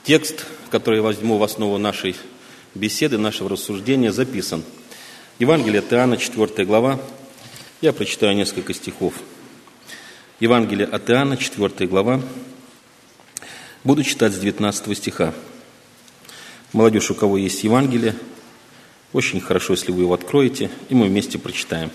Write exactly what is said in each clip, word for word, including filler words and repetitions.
Текст, который я возьму в основу нашей беседы, нашего рассуждения, записан. Евангелие от Иоанна, четвёртая глава. Я прочитаю несколько стихов. Евангелие от Иоанна, четвёртая глава. Буду читать с девятнадцатого стиха. Молодежь, у кого есть Евангелие, очень хорошо, если вы его откроете, и мы вместе прочитаем.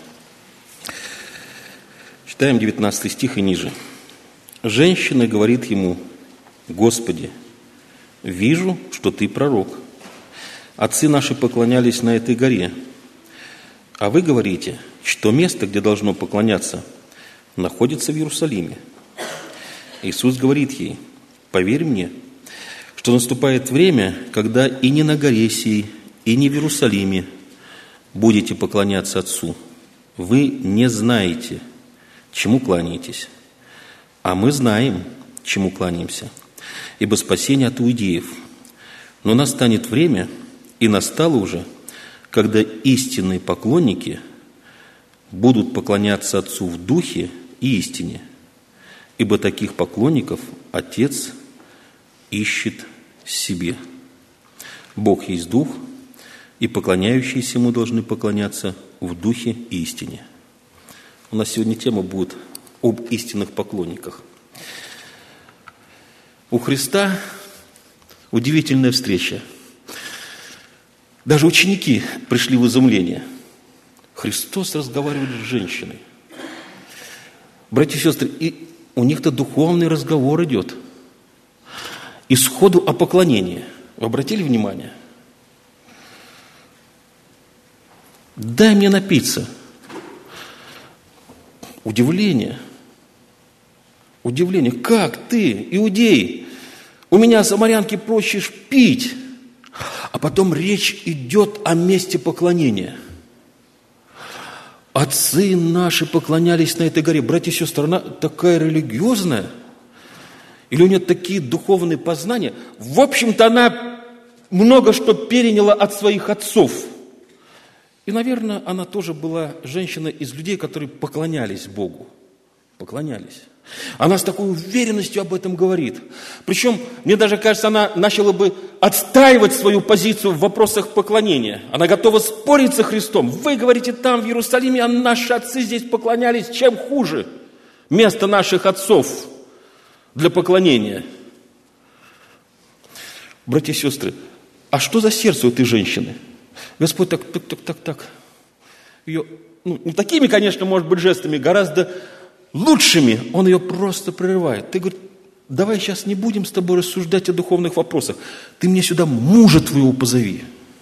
Читаем девятнадцатый стих и ниже. «Женщина говорит ему: Господи, вижу, что ты пророк. Отцы наши поклонялись на этой горе. А вы говорите, что место, где должно поклоняться, находится в Иерусалиме. Иисус говорит ей: поверь мне, что наступает время, когда и не на горе сей, и не в Иерусалиме будете поклоняться Отцу. Вы не знаете, чему кланяетесь, а мы знаем, чему кланяемся, ибо спасение от иудеев. Но настанет время, и настало уже, когда истинные поклонники будут поклоняться Отцу в духе и истине, ибо таких поклонников Отец ищет себе. Бог есть Дух, и поклоняющиеся Ему должны поклоняться в духе и истине». У нас сегодня тема будет об истинных поклонниках. У Христа удивительная встреча. Даже ученики пришли в изумление. Христос разговаривает с женщиной. Братья и сестры, и у них-то духовный разговор идет. И сходу о поклонении. Вы обратили внимание? «Дай мне напиться». Удивление. Удивление. Как ты, иудей, у меня, самарянки, просишь пить? А потом речь идет о месте поклонения. Отцы наши поклонялись на этой горе. Братья и сестры, она такая религиозная? Или у нее такие духовные познания? В общем-то, она много что переняла от своих отцов. И, наверное, она тоже была женщина из людей, которые поклонялись Богу. Поклонялись. Она с такой уверенностью об этом говорит. Причем, мне даже кажется, она начала бы отстаивать свою позицию в вопросах поклонения. Она готова спорить со Христом. Вы говорите, там, в Иерусалиме, а наши отцы здесь поклонялись. Чем хуже место наших отцов для поклонения? Братья и сестры, а что за сердце у этой женщины? Господь так, так, так, так, так. Ее, ну, не такими, конечно, может быть, жестами, гораздо лучшими. Он ее просто прерывает. Ты говоришь, давай сейчас не будем с тобой рассуждать о духовных вопросах. Ты мне сюда мужа твоего позови.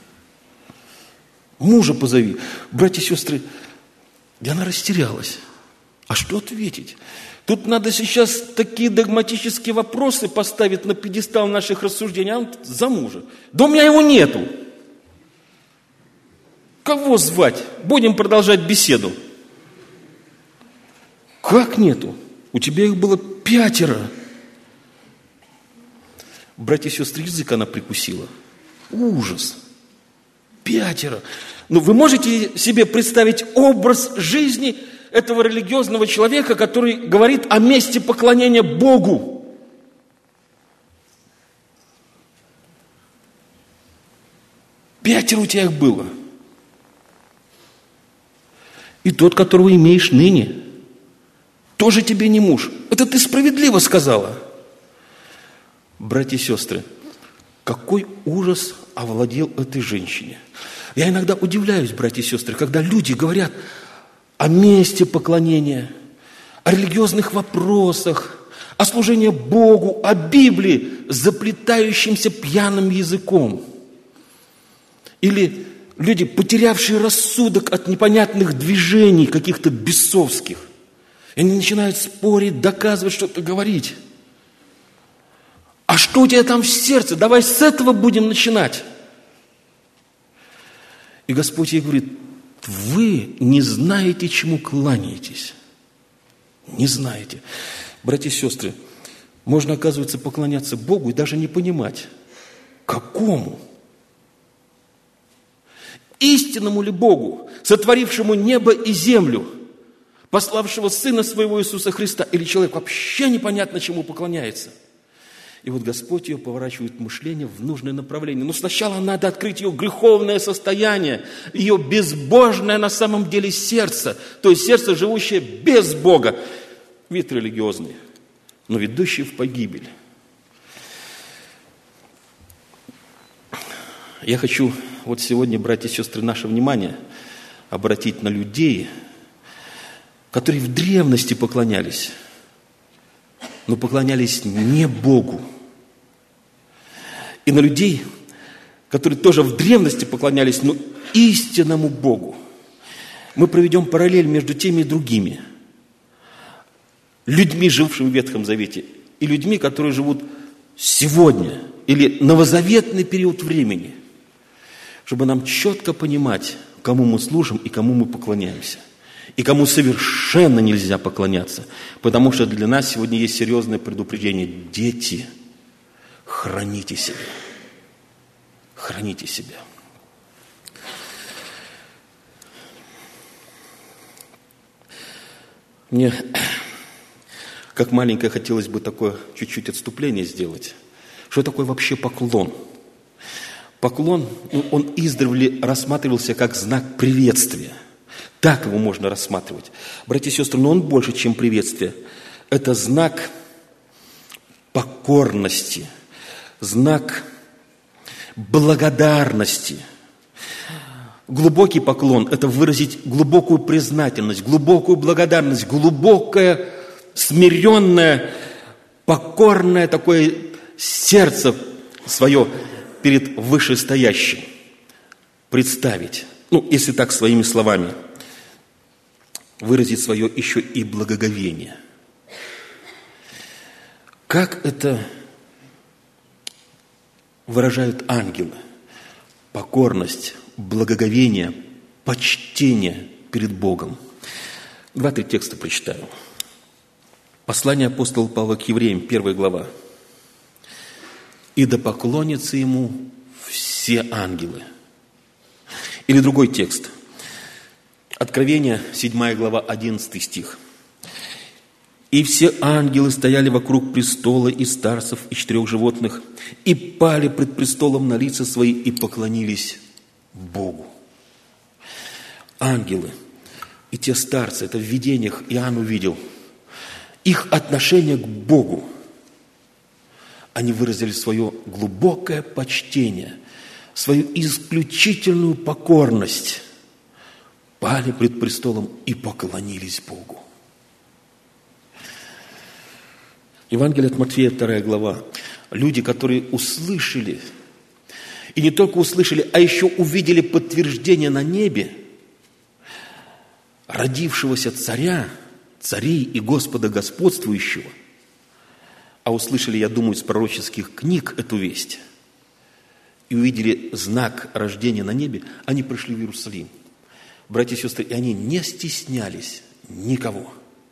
Мужа позови. Братья и сестры, и она растерялась. А что ответить? Тут надо сейчас такие догматические вопросы поставить на пьедестал наших рассуждений. А он за мужа. Да у меня его нету. Кого звать? Будем продолжать беседу. Как нету? У тебя их было пятеро. Братья и сестры, язык она прикусила. Ужас. Пятеро. Ну, вы можете себе представить образ жизни этого религиозного человека, который говорит о месте поклонения Богу? Пятеро у тебя их было. И тот, которого имеешь ныне, тоже тебе не муж. Это ты справедливо сказала. Братья и сестры, какой ужас овладел этой женщине. Я иногда удивляюсь, братья и сестры, когда люди говорят о месте поклонения, о религиозных вопросах, о служении Богу, о Библии заплетающимся пьяным языком. Или люди, потерявшие рассудок от непонятных движений каких-то бесовских. И они начинают спорить, доказывать, что-то говорить. А что у тебя там в сердце? Давай с этого будем начинать. И Господь ей говорит, вы не знаете, чему кланяетесь. Не знаете. Братья и сестры, можно, оказывается, поклоняться Богу и даже не понимать, какому? Истинному ли Богу, сотворившему небо и землю, пославшего Сына Своего Иисуса Христа, или человек вообще непонятно чему поклоняется? И вот Господь ее поворачивает мышление в нужное направление. Но сначала надо открыть ее греховное состояние, ее безбожное на самом деле сердце, то есть сердце, живущее без Бога. Вид религиозный, но ведущий в погибель. Я хочу вот сегодня, братья и сестры, наше внимание обратить на людей, которые в древности поклонялись, но поклонялись не Богу. И на людей, которые тоже в древности поклонялись, но истинному Богу. Мы проведем параллель между теми и другими. Людьми, жившими в Ветхом Завете, и людьми, которые живут сегодня, или новозаветный период времени, чтобы нам четко понимать, кому мы служим и кому мы поклоняемся. И кому совершенно нельзя поклоняться. Потому что для нас сегодня есть серьезное предупреждение. Дети, храните себя. Храните себя. Мне, как маленькое, хотелось бы такое чуть-чуть отступление сделать. Что такое вообще поклон? Поклон, ну, он издревле рассматривался как знак приветствия. Так его можно рассматривать. Братья и сестры, но он больше, чем приветствие. Это знак покорности, знак благодарности. Глубокий поклон – это выразить глубокую признательность, глубокую благодарность, глубокое, смиренное, покорное такое сердце свое перед вышестоящим представить. Ну, если так, своими словами. Выразить свое еще и благоговение. Как это выражают ангелы? Покорность, благоговение, почтение перед Богом. Два-три текста прочитаю. Послание апостола Павла к евреям, первая глава. «И да поклонятся ему все ангелы». Или другой текст. Откровение, седьмая глава, одиннадцатый стих. «И все ангелы стояли вокруг престола и старцев, и четырех животных, и пали пред престолом на лица свои, и поклонились Богу». Ангелы и те старцы, это в видениях Иоанн увидел, их отношение к Богу. Они выразили свое глубокое почтение, свою исключительную покорность, пали пред престолом и поклонились Богу. Евангелие от Матфея, вторая глава. Люди, которые услышали, и не только услышали, а еще увидели подтверждение на небе родившегося царя, царей и Господа господствующего, а услышали, я думаю, из пророческих книг эту весть, и увидели знак рождения на небе, они пришли в Иерусалим. Братья и сестры, и они не стеснялись никого.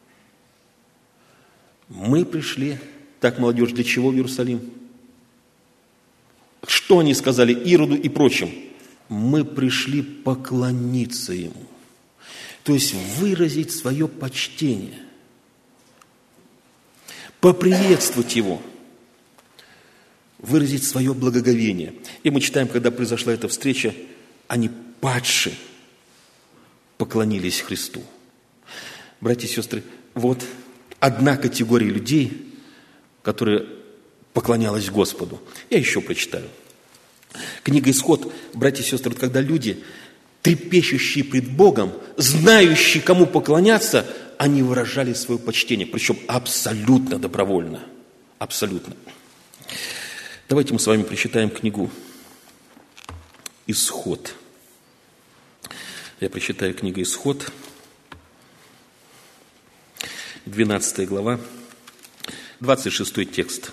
Мы пришли, так, молодежь, для чего в Иерусалим? Что они сказали Ироду и прочим? Мы пришли поклониться Ему. То есть выразить свое почтение, поприветствовать Его, выразить свое благоговение. И мы читаем, когда произошла эта встреча, они падшие поклонились Христу. Братья и сестры, вот одна категория людей, которая поклонялась Господу. Я еще прочитаю. Книга «Исход», братья и сестры, когда люди, трепещущие пред Богом, знающие, кому поклоняться, они выражали свое почтение, причем абсолютно добровольно. Абсолютно. Давайте мы с вами прочитаем книгу «Исход». Я прочитаю книгу «Исход», двенадцатая глава, двадцать шестой текст.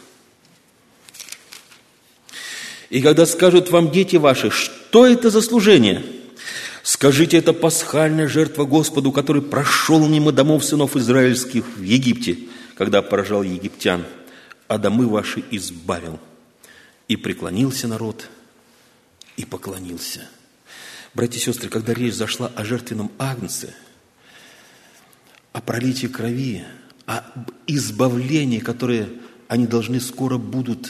«И когда скажут вам дети ваши, что это за служение? Скажите, это пасхальная жертва Господу, который прошел мимо домов сынов израильских в Египте, когда поражал египтян, а домы ваши избавил. И преклонился народ, и поклонился». Братья и сестры, когда речь зашла о жертвенном агнце, о пролитии крови, о избавлении, которое они должны скоро будут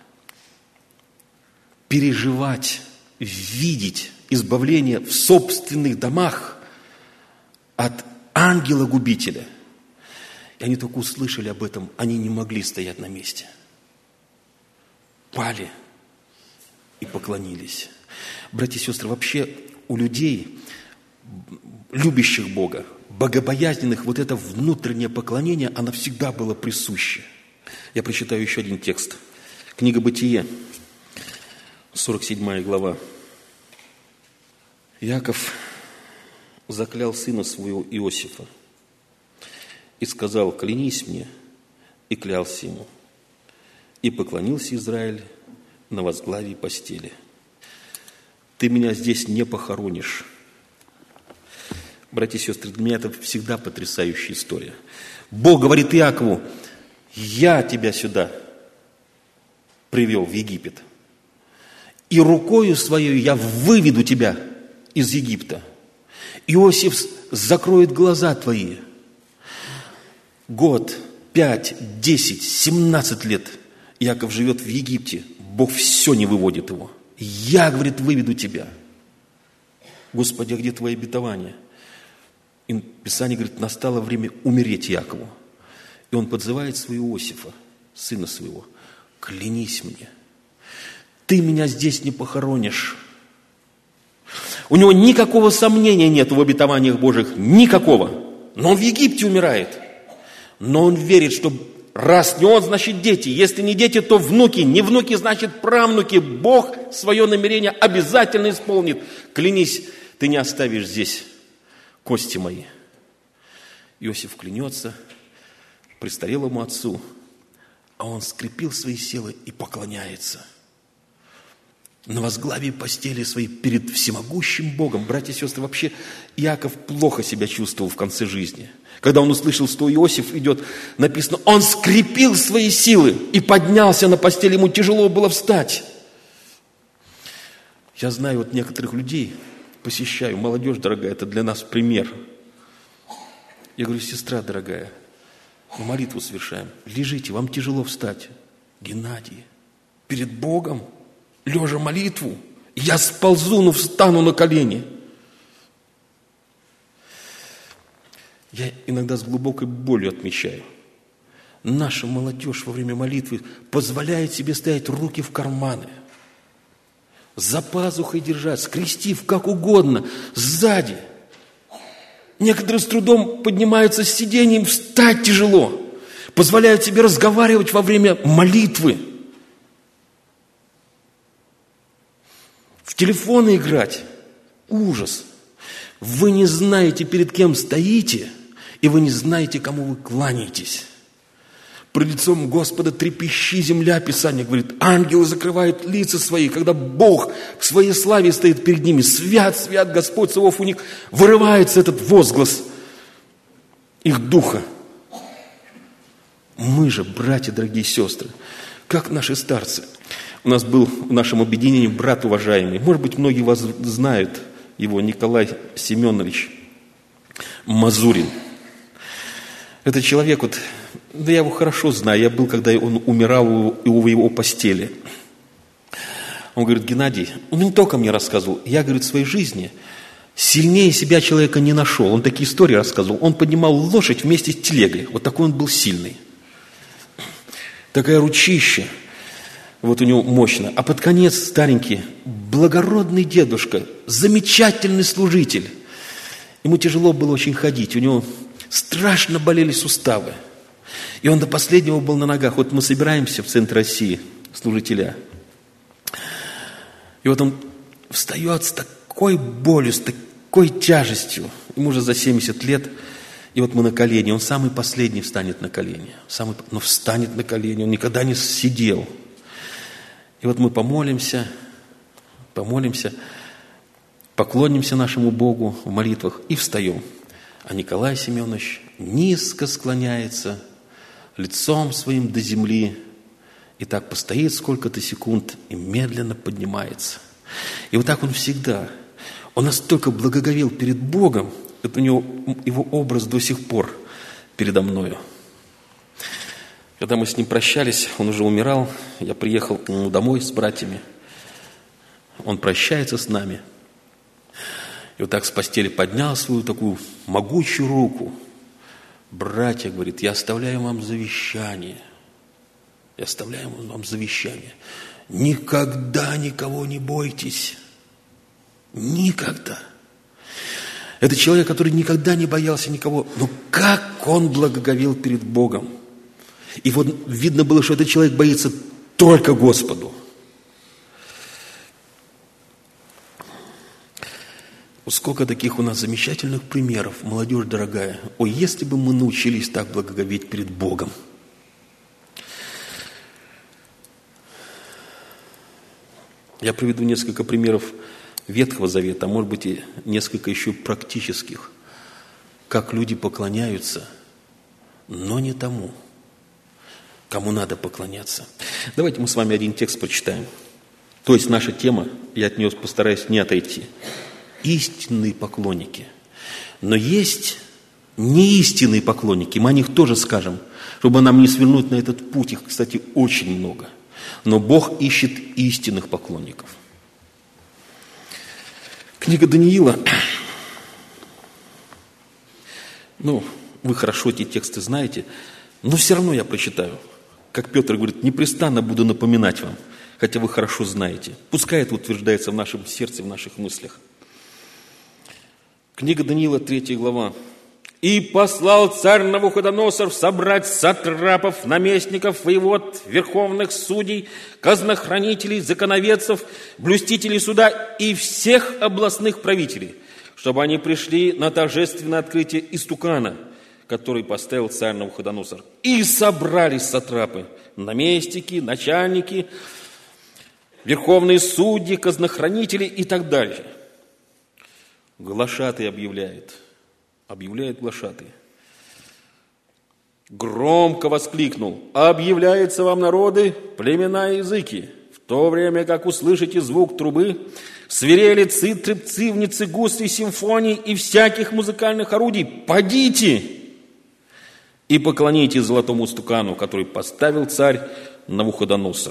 переживать, видеть избавление в собственных домах от ангела-губителя. И они только услышали об этом, они не могли стоять на месте. Пали и поклонились. Братья и сестры, вообще у людей, любящих Бога, богобоязненных, вот это внутреннее поклонение, оно всегда было присуще. Я прочитаю еще один текст. Книга Бытие, сорок седьмая глава. Иаков заклял сына своего Иосифа и сказал: «Клянись мне», и клялся ему. И поклонился Израиль на возглавии постели. «Ты меня здесь не похоронишь». Братья и сестры, для меня это всегда потрясающая история. Бог говорит Иакову: «Я тебя сюда привел, в Египет, и рукою своей я выведу тебя из Египта. Иосиф закроет глаза твои. Год, пять, десять, семнадцать лет Иаков живет в Египте. Бог все не выводит его. Я, говорит, выведу тебя. Господи, а где твои обетования?» И Писание говорит, настало время умереть Иакову. И он подзывает своего Иосифа, сына своего: «Клянись мне, ты меня здесь не похоронишь». У него никакого сомнения нет в обетованиях Божьих, никакого. Но он в Египте умирает. Но он верит, что раз не он, значит дети. Если не дети, то внуки. Не внуки, значит правнуки. Бог свое намерение обязательно исполнит. Клянись, ты не оставишь здесь кости мои. Иосиф клянется престарелому отцу, а он скрепил свои силы и поклоняется на возглавии постели своей перед всемогущим Богом. Братья и сестры, вообще Иаков плохо себя чувствовал в конце жизни. Когда он услышал, что Иосиф идет, написано, он скрепил свои силы и поднялся на постель, ему тяжело было встать. Я знаю вот некоторых людей, посещаю, молодежь дорогая, это для нас пример. Я говорю: сестра дорогая, мы молитву совершаем, лежите, вам тяжело встать. Геннадий, перед Богом, лежа молитву, я сползу, но встану на колени. Я иногда с глубокой болью отмечаю, наша молодежь во время молитвы позволяет себе ставить руки в карманы, за пазухой держать, скрестив как угодно, сзади. Некоторые с трудом поднимаются с сиденьем, встать тяжело, позволяют себе разговаривать во время молитвы, в телефоны играть. Ужас. Вы не знаете, перед кем стоите, и вы не знаете, кому вы кланяетесь. Пред лицом Господа трепещи земля, Писание говорит. Ангелы закрывают лица свои, когда Бог в своей славе стоит перед ними. Свят, свят Господь Саваоф, у них вырывается этот возглас их духа. Мы же, братья, дорогие сестры, как наши старцы. У нас был в нашем объединении брат уважаемый, может быть, многие вас знают его, Николай Семенович Мазурин. Этот человек, вот, да я его хорошо знаю, я был, когда он умирал у его постели. Он говорит: Геннадий, он не только мне рассказывал, я, говорит, в своей жизни сильнее себя человека не нашел. Он такие истории рассказывал. Он поднимал лошадь вместе с телегой. Вот такой он был сильный. Такая ручища. Вот у него мощно. А под конец старенький, благородный дедушка, замечательный служитель. Ему тяжело было очень ходить. У него страшно болели суставы. И он до последнего был на ногах. Вот мы собираемся в центре России, служителя. И вот он встает с такой болью, с такой тяжестью. Ему уже за семьдесят лет. И вот мы на колени. Он самый последний встанет на колени. Самый, но встанет на колени. Он никогда не сидел. И вот мы помолимся, помолимся, поклонимся нашему Богу в молитвах и встаем. А Николай Семенович низко склоняется лицом своим до земли и так постоит сколько-то секунд и медленно поднимается. И вот так он всегда. Он настолько благоговел перед Богом, это у него его образ до сих пор передо мною. Когда мы с ним прощались, он уже умирал, я приехал к нему домой с братьями. Он прощается с нами. И вот так с постели поднял свою такую могучую руку. Братья, говорит, я оставляю вам завещание. Я оставляю вам завещание. Никогда никого не бойтесь. Никогда. Это человек, который никогда не боялся никого. Но как он благоговел перед Богом. И вот видно было, что этот человек боится только Господу. Вот сколько таких у нас замечательных примеров, молодежь дорогая. Ой, если бы мы научились так благоговеть перед Богом. Я приведу несколько примеров Ветхого Завета, а может быть и несколько еще практических. Как люди поклоняются, но не тому, кому надо поклоняться. Давайте мы с вами один текст прочитаем. То есть наша тема, я от нее постараюсь не отойти. Истинные поклонники. Но есть неистинные поклонники, мы о них тоже скажем, чтобы нам не свернуть на этот путь. Их, кстати, очень много. Но Бог ищет истинных поклонников. Книга Даниила. Ну, вы хорошо эти тексты знаете, но все равно я прочитаю. Как Петр говорит, непрестанно буду напоминать вам, хотя вы хорошо знаете. Пускай это утверждается в нашем сердце, в наших мыслях. Книга Даниила, третья глава. «И послал царь Навуходоносор собрать сатрапов, наместников, воевод, верховных судей, казнохранителей, законоведцев, блюстителей суда и всех областных правителей, чтобы они пришли на торжественное открытие истукана, который поставил царь Навуходоносор. И собрались сатрапы, наместники, начальники, верховные судьи, казнохранители и так далее». Глашатый объявляет, объявляет глашатый. Громко воскликнул: «Объявляется вам, народы, племена и языки, в то время, как услышите звук трубы, свирели, цитры, цивницы, гусли, симфонии и всяких музыкальных орудий, подите и поклонитесь золотому стукану, который поставил царь Навуходоносор».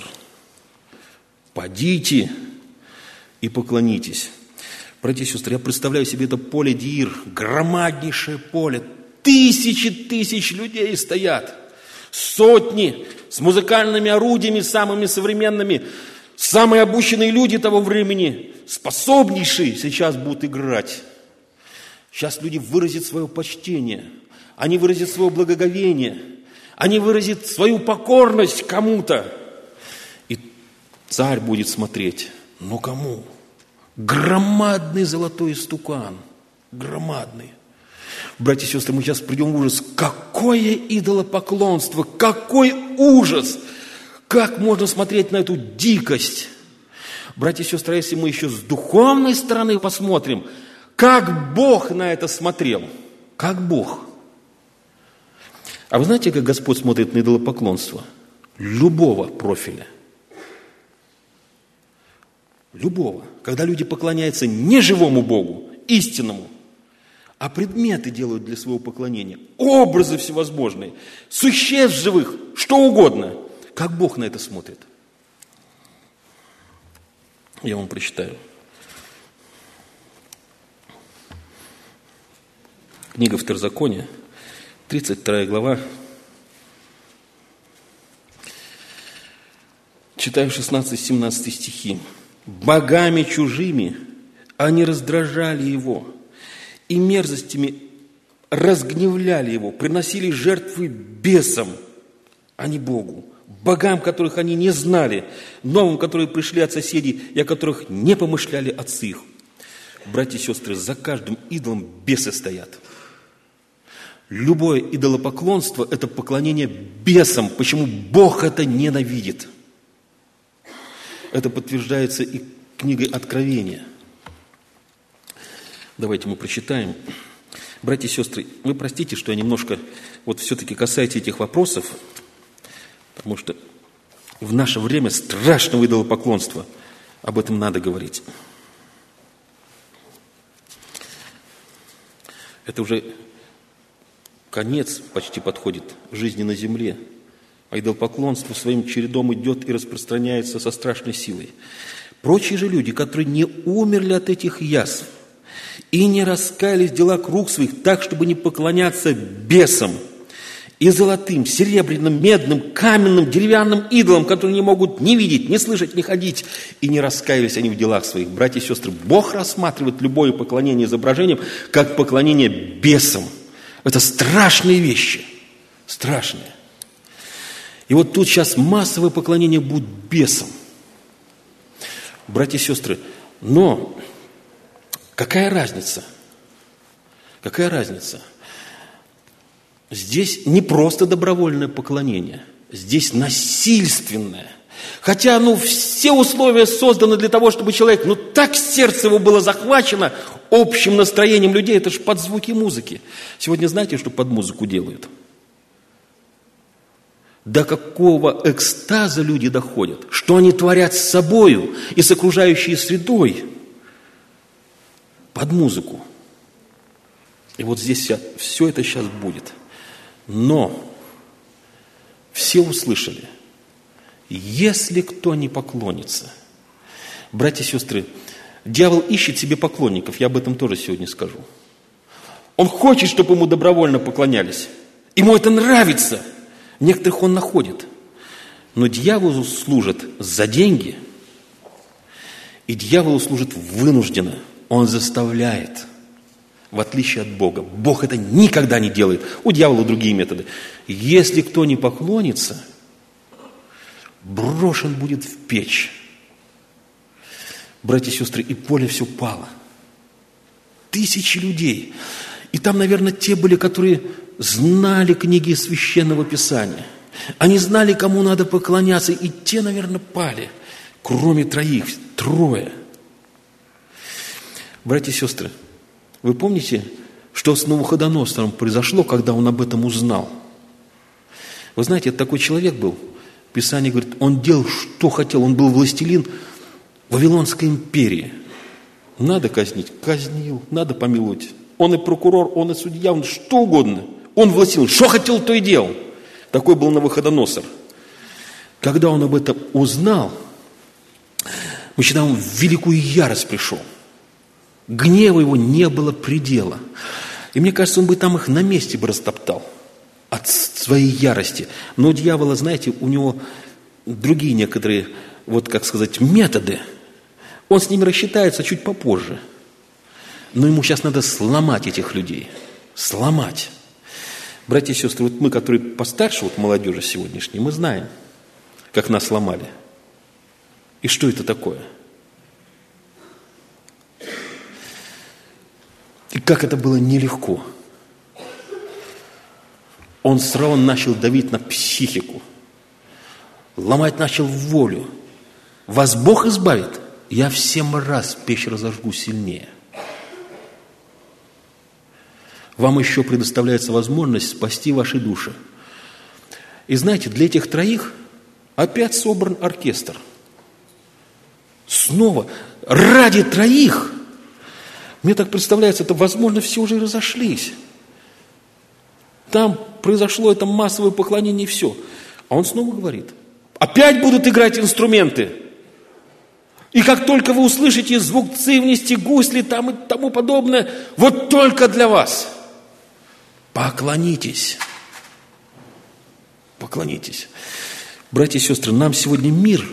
Подите и поклонитесь. Братья и сестры, я представляю себе это поле Диир, громаднейшее поле. Тысячи тысяч людей стоят, сотни с музыкальными орудиями самыми современными. Самые обученные люди того времени, способнейшие, сейчас будут играть. Сейчас люди выразят свое почтение, они выразят свое благоговение, они выразят свою покорность кому-то. И царь будет смотреть, но кому? Громадный золотой истукан, громадный. Братья и сестры, мы сейчас придем в ужас. Какое идолопоклонство, какой ужас! Как можно смотреть на эту дикость? Братья и сестры, если мы еще с духовной стороны посмотрим, как Бог на это смотрел, как Бог. А вы знаете, как Господь смотрит на идолопоклонство? Любого профиля. Любого. Когда люди поклоняются не живому Богу, истинному, а предметы делают для своего поклонения, образы всевозможные, существ живых, что угодно. Как Бог на это смотрит? Я вам прочитаю. Книга Второзакония, тридцать вторая глава. Читаю шестнадцатый-семнадцатый стихи. «Богами чужими они раздражали его, и мерзостями разгневляли его, приносили жертвы бесам, а не Богу, богам, которых они не знали, новым, которые пришли от соседей, и о которых не помышляли отцы их». Братья и сестры, за каждым идолом бесы стоят. Любое идолопоклонство – это поклонение бесам. Почему Бог это ненавидит? Это подтверждается и книгой Откровения. Давайте мы прочитаем. Братья и сестры, вы простите, что я немножко вот все-таки касаюсь этих вопросов, потому что в наше время страшного идолопоклонства, об этом надо говорить. Это уже конец почти подходит жизни на земле. а идолопоклонство своим чередом идет и распространяется со страшной силой. Прочие же люди, которые не умерли от этих язв и не раскаялись в делах рук своих так, чтобы не поклоняться бесам и золотым, серебряным, медным, каменным, деревянным идолам, которые не могут ни видеть, ни слышать, ни ходить, и не раскаялись они в делах своих. Братья и сестры, Бог рассматривает любое поклонение изображениям как поклонение бесам. Это страшные вещи, страшные. И вот тут сейчас массовое поклонение будет бесам. Братья и сестры, но какая разница? Какая разница? Здесь не просто добровольное поклонение, здесь насильственное. Хотя, ну, все условия созданы для того, чтобы человек, ну, так сердце его было захвачено общим настроением людей, это же под звуки музыки. Сегодня знаете, что под музыку делают? До какого экстаза люди доходят, что они творят с собою и с окружающей средой под музыку. И вот здесь вся, все это сейчас будет. Но все услышали, если кто не поклонится. Братья и сестры, дьявол ищет себе поклонников, я об этом тоже сегодня скажу. Он хочет, чтобы ему добровольно поклонялись. Ему это нравится. Некоторых он находит. Но дьяволу служат за деньги, и дьяволу служит вынужденно. Он заставляет, в отличие от Бога. Бог это никогда не делает. У дьявола другие методы. Если кто не поклонится, брошен будет в печь. Братья и сестры, и поле все пало. Тысячи людей. И там, наверное, те были, которые знали книги Священного Писания. Они знали, кому надо поклоняться, и те, наверное, пали. Кроме троих, трое. Братья и сестры, вы помните, что с Навуходоносором произошло, когда он об этом узнал? Вы знаете, это такой человек был. Писание говорит, он делал, что хотел. Он был властелин Вавилонской империи. Надо казнить, казнил, надо помиловать. Он и прокурор, он и судья, он что угодно. Он властелин, что хотел, то и делал. Такой был Навуходоносор. Когда он об этом узнал, он в великую ярость пришел. Гнева его не было предела. И мне кажется, он бы там их на месте бы растоптал от своей ярости. Но у дьявола, знаете, у него другие некоторые, вот как сказать, методы. Он с ними рассчитается чуть попозже. Но ему сейчас надо сломать этих людей. Сломать. Братья и сестры, вот мы, которые постарше, вот молодежи сегодняшней, мы знаем, как нас сломали. И что это такое? И как это было нелегко. Он сразу начал давить на психику. Ломать начал волю. Вас Бог избавит, я в семь раз печь разожгу сильнее. Вам еще предоставляется возможность спасти ваши души. И знаете, для этих троих опять собран оркестр. Снова ради троих. Мне так представляется, это, возможно, все уже разошлись. Там произошло это массовое поклонение и все. А он снова говорит, опять будут играть инструменты. И как только вы услышите звук цивности, гусли там и тому подобное, вот только для вас. Поклонитесь. Поклонитесь. Братья и сестры, нам сегодня мир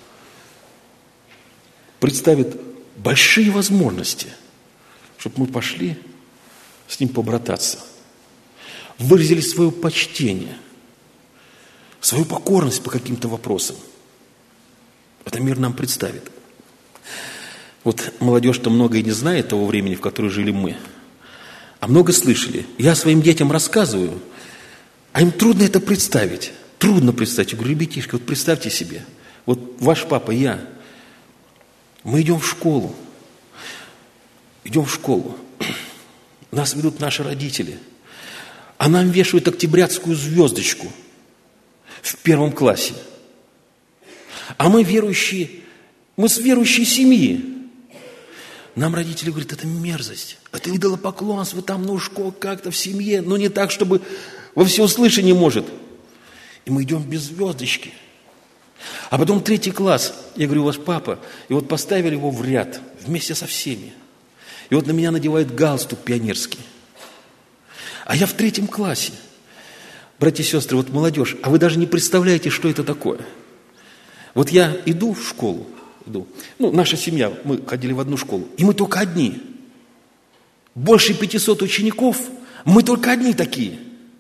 представит большие возможности, чтобы мы пошли с ним побрататься, выразили свое почтение, свою покорность по каким-то вопросам. Это мир нам представит. Вот молодежь-то много и не знает того времени, в котором жили мы, а много слышали. Я своим детям рассказываю, а им трудно это представить. Трудно представить. Я говорю, ребятишки, вот представьте себе, вот ваш папа, я, мы идем в школу, идем в школу, нас ведут наши родители, а нам вешают октябрятскую звездочку в первом классе. А мы верующие, мы с верующей семьи. Нам родители говорят, это мерзость, это идолопоклонство, там, ну, школа как-то в семье, но не так, чтобы во всеуслышание может. И мы идем без звездочки. А потом третий класс. Я говорю, у вас папа. И вот поставили его в ряд вместе со всеми. И вот на меня надевает галстук пионерский. А я в третьем классе. Братья и сестры, вот молодежь, а вы даже не представляете, что это такое. Вот я иду в школу, иду. Ну, наша семья, мы ходили в одну школу, и мы только одни. Больше пятисот учеников, мы только одни такие.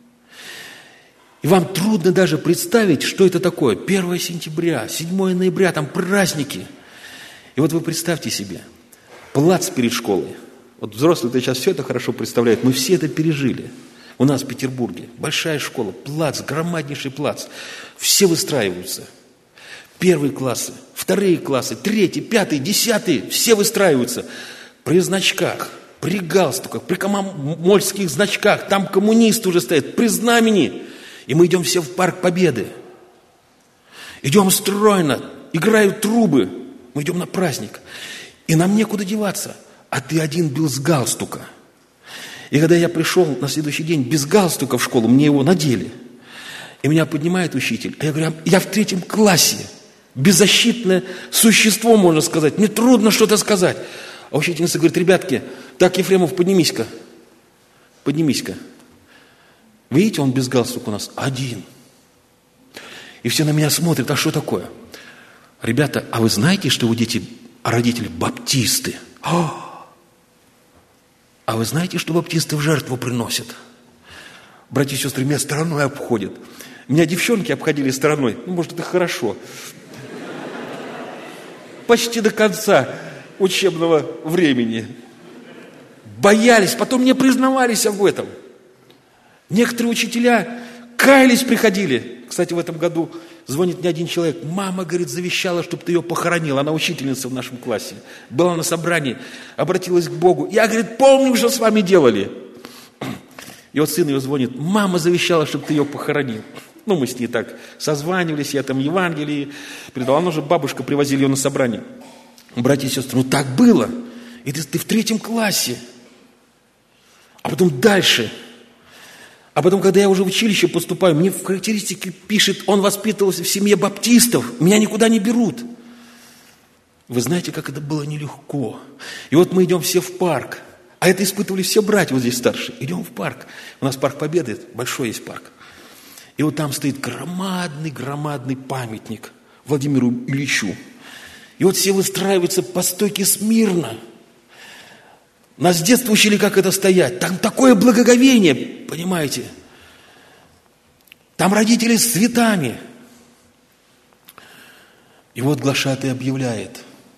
И вам трудно даже представить, что это такое. первое сентября, седьмое ноября, там праздники. И вот вы представьте себе, плац перед школой. Вот взрослые-то сейчас все это хорошо представляют, мы все это пережили. У нас в Петербурге большая школа, плац, громаднейший плац. Все выстраиваются. Первые классы, вторые классы, третьи, пятые, десятые, все выстраиваются. При значках, при галстуках, при комсомольских значках, там коммунисты уже стоят, при знамени. И мы идем все в Парк Победы. Идем стройно, играют трубы. Мы идем на праздник. И нам некуда деваться. А ты один без галстука. И когда я пришел на следующий день без галстука в школу, мне его надели. И меня поднимает учитель. А я говорю, я в третьем классе. Беззащитное существо, можно сказать. Мне трудно что-то сказать. А учительница говорит, ребятки, так, Ефремов, поднимись-ка. Поднимись-ка. Видите, он без галстука у нас один. И все на меня смотрят, а что такое? Ребята, а вы знаете, что вы дети, а родители баптисты? О! А вы знаете, что баптисты в жертву приносят? Братья и сестры, меня стороной обходят. Меня девчонки обходили стороной. Ну, может, это хорошо. Почти до конца учебного времени. Боялись, потом не признавались об этом. Некоторые учителя каялись, приходили. Кстати, в этом году звонит мне один человек. Мама, говорит, завещала, чтобы ты ее похоронил. Она учительница в нашем классе. Была на собрании, обратилась к Богу. Я, говорит, помню, что с вами делали. И вот сын ее звонит. Мама завещала, чтобы ты ее похоронил. Ну, мы с ней так созванивались, я там Евангелие передал. Она же, бабушка, привозили ее на собрание. Братья и сестры, ну так было. И ты, ты в третьем классе. А потом дальше. А потом, когда я уже в училище поступаю, мне в характеристике пишет, он воспитывался в семье баптистов, меня никуда не берут. Вы знаете, как это было нелегко. И вот мы идем все в парк. А это испытывали все братья вот здесь старшие. Идем в парк. У нас парк Победы, большой есть парк. И вот там стоит громадный-громадный памятник Владимиру Ильичу. И вот все выстраиваются по стойке смирно. Нас с детства учили, как это стоять. Там такое благоговение, понимаете? Там родители с цветами. И вот глашатай объявляет.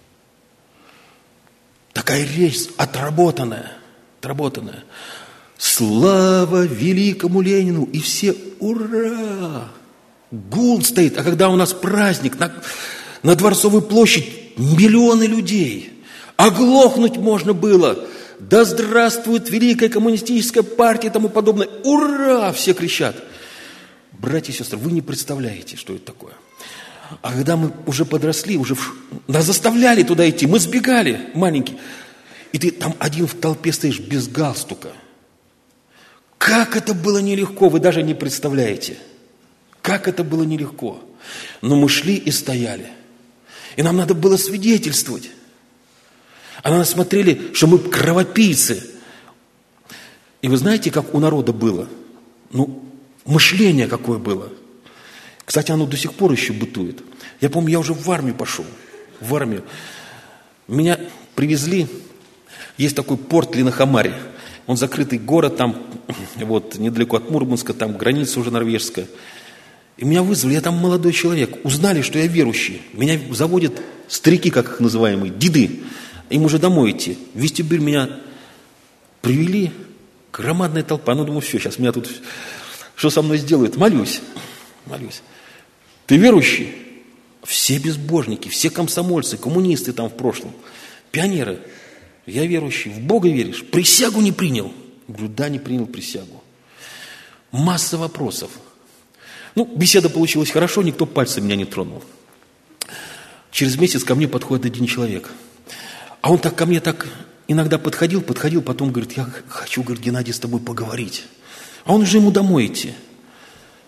Такая речь отработанная, отработанная. Слава великому Ленину! И все ура! Гул стоит. А когда у нас праздник на, на Дворцовой площади, миллионы людей. Оглохнуть можно было. Да здравствует Великая коммунистическая партия и тому подобное. Ура! Все кричат. Братья и сестры, вы не представляете, что это такое. А когда мы уже подросли, уже в... нас заставляли туда идти, мы сбегали, маленькие. И ты там один в толпе стоишь без галстука. Как это было нелегко, вы даже не представляете. Как это было нелегко. Но мы шли и стояли. И нам надо было свидетельствовать. А на нас смотрели, что мы кровопийцы. И вы знаете, как у народа было? Ну, мышление какое было. Кстати, оно до сих пор еще бытует. Я помню, я уже в армию пошел. В армию. Меня привезли. Есть такой порт Линнахаммари. Он закрытый город, там, вот, недалеко от Мурманска, там граница уже норвежская. И меня вызвали, я там молодой человек. Узнали, что я верующий. Меня заводят старики, как их называемые, деды. Им уже домой идти. В вестибюль меня привели. Громадная толпа. Ну, думаю, все, сейчас меня тут... Что со мной сделают? Молюсь. Молюсь. Ты верующий? Все безбожники, все комсомольцы, коммунисты там в прошлом. Пионеры. Я верующий. В Бога веришь? Присягу не принял? Говорю, да, не принял присягу. Масса вопросов. Ну, беседа получилась хорошо, никто пальцем меня не тронул. Через месяц ко мне подходит один человек. А он так ко мне так иногда подходил, подходил, потом говорит, я хочу, говорит, Геннадий, с тобой поговорить. А он уже ему домой идти.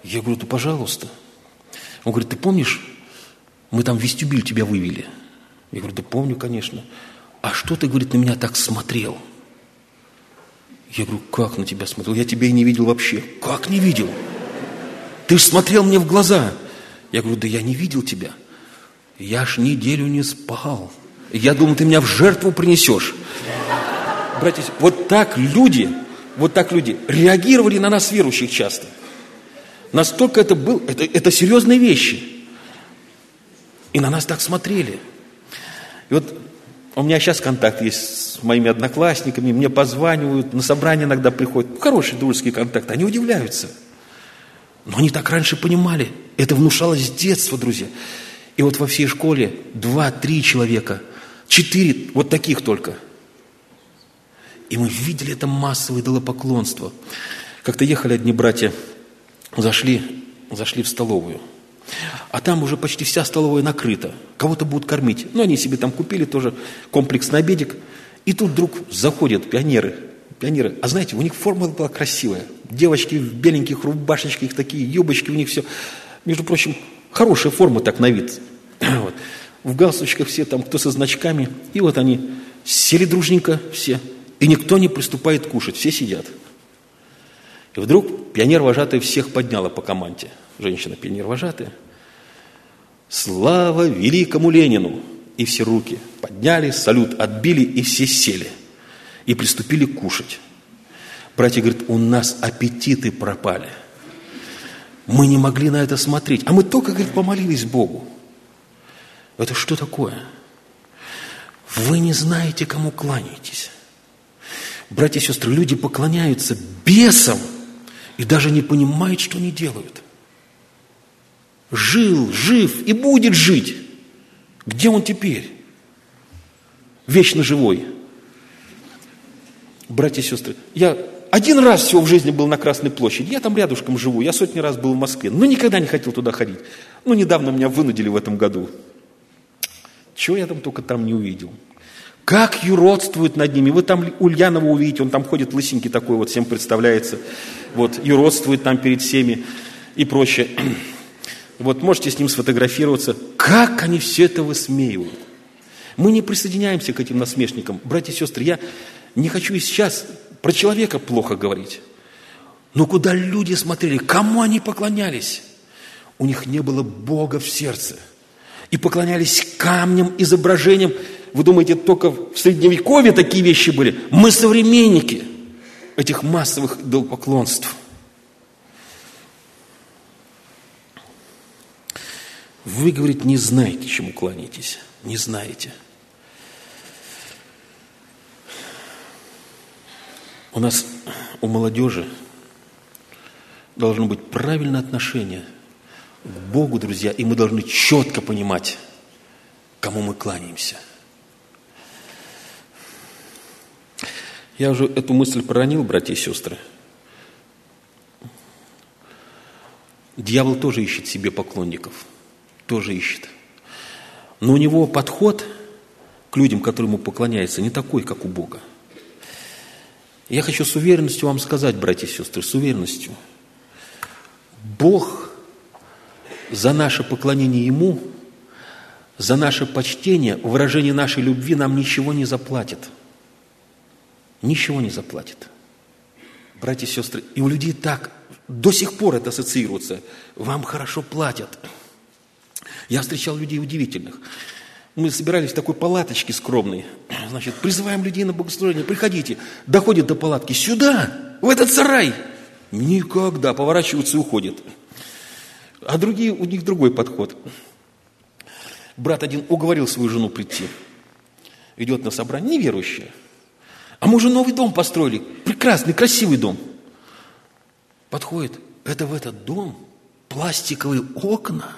Я говорю, да пожалуйста. Он говорит, ты помнишь, мы там в вестибюль тебя вывели? Я говорю, да помню, конечно. А что ты, говорит, на меня так смотрел? Я говорю, как на тебя смотрел? Я тебя и не видел вообще. Как не видел? Ты же смотрел мне в глаза. Я говорю, да я не видел тебя. Я ж неделю не спал. Я думал, ты меня в жертву принесешь. Братья, вот так люди, вот так люди реагировали на нас, верующих, часто. Настолько это было, это, это серьезные вещи. И на нас так смотрели. И вот у меня сейчас контакт есть с моими одноклассниками, мне позванивают, на собрания иногда приходят. Хороший дружеский контакт, они удивляются. Но они так раньше понимали. Это внушалось с детства, друзья. И вот во всей школе два-три человека, четыре, вот таких только. И мы видели это массовое идолопоклонство. Как-то ехали одни братья, зашли, зашли в столовую. А там уже почти вся столовая накрыта. Кого-то будут кормить. Ну, они себе там купили тоже комплексный обедик. И тут вдруг заходят пионеры. Пионеры. А знаете, у них форма была красивая. Девочки в беленьких рубашечках, такие юбочки у них все. Между прочим, хорошая форма так на вид. Вот. В галстучках все там, кто со значками. И вот они сели дружненько все. И никто не приступает кушать. Все сидят. И вдруг пионер-вожатая всех подняла по команде. Женщина-пионер-вожатая. Слава великому Ленину! И все руки подняли, салют отбили, и все сели. И приступили кушать. Братья говорят, у нас аппетиты пропали. Мы не могли на это смотреть. А мы только, говорит, помолились Богу. Это что такое? Вы не знаете, кому кланяетесь. Братья и сестры, люди поклоняются бесам и даже не понимают, что они делают. Жил, жив и будет жить. Где он теперь? Вечно живой. Братья и сестры, я один раз всего в жизни был на Красной площади. Я там рядышком живу. Я сотни раз был в Москве. Но никогда не хотел туда ходить. Ну, недавно меня вынудили в этом году. Чего я там только там не увидел. Как юродствуют над ними. Вы там Ульянова увидите. Он там ходит лысенький такой, вот всем представляется. Вот, юродствует там перед всеми и прочее. Вот можете с ним сфотографироваться. Как они все это высмеивают. Мы не присоединяемся к этим насмешникам. Братья и сестры, я не хочу и сейчас про человека плохо говорить. Но куда люди смотрели, кому они поклонялись? У них не было Бога в сердце. И поклонялись камням, изображениям. Вы думаете, только в Средневековье такие вещи были? Мы современники этих массовых идолопоклонств. Вы, говорит, не знаете, чему кланяетесь. Не знаете. У нас, у молодежи, должно быть правильное отношение к Богу, друзья, и мы должны четко понимать, кому мы кланяемся. Я уже эту мысль проронил, братья и сестры. Дьявол тоже ищет себе поклонников. Тоже ищет. Но у него подход к людям, которым ему поклоняется, не такой, как у Бога. Я хочу с уверенностью вам сказать, братья и сестры, с уверенностью. Бог за наше поклонение Ему, за наше почтение, выражение нашей любви нам ничего не заплатит. Ничего не заплатит. Братья и сестры, и у людей так до сих пор это ассоциируется. Вам хорошо платят. Я встречал людей удивительных. Мы собирались в такой палаточке скромной. Значит, призываем людей на богослужение. Приходите. Доходят до палатки. Сюда, в этот сарай. Никогда. Поворачиваются и уходят. А другие, у них другой подход. Брат один уговорил свою жену прийти. Идет на собрание, неверующая. А мы уже новый дом построили. Прекрасный, красивый дом. Подходит. Это в этот дом пластиковые окна.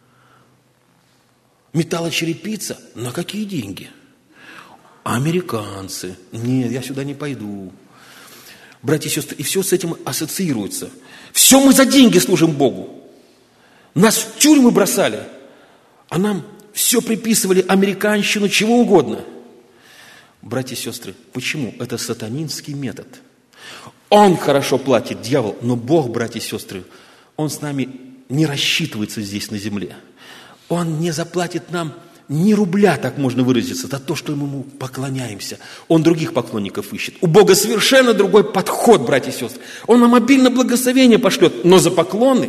Металлочерепица. На какие деньги? Американцы. Нет, я сюда не пойду. Братья и сестры, и все с этим ассоциируется. Все мы за деньги служим Богу. Нас в тюрьмы бросали, а нам все приписывали американщину, чего угодно. Братья и сестры, почему? Это сатанинский метод. Он хорошо платит, дьявол, но Бог, братья и сестры, Он с нами не рассчитывается здесь на земле. Он не заплатит нам ни рубля, так можно выразиться, за то, что мы ему поклоняемся. Он других поклонников ищет. У Бога совершенно другой подход, братья и сестры. Он нам обильно благословение пошлет, но за поклоны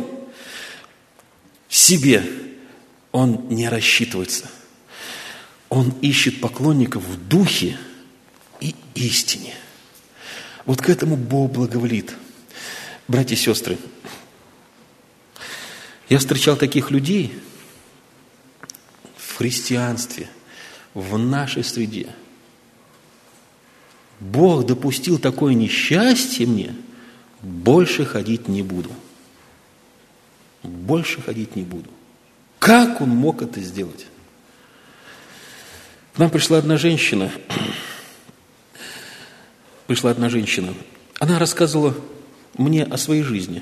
себе он не рассчитывается. Он ищет поклонников в духе и истине. Вот к этому Бог благоволит. Братья и сестры, я встречал таких людей в христианстве, в нашей среде. Бог допустил такое несчастье мне, больше ходить не буду. Больше ходить не буду. Как он мог это сделать? К нам пришла одна женщина. Пришла одна женщина. Она рассказывала мне о своей жизни.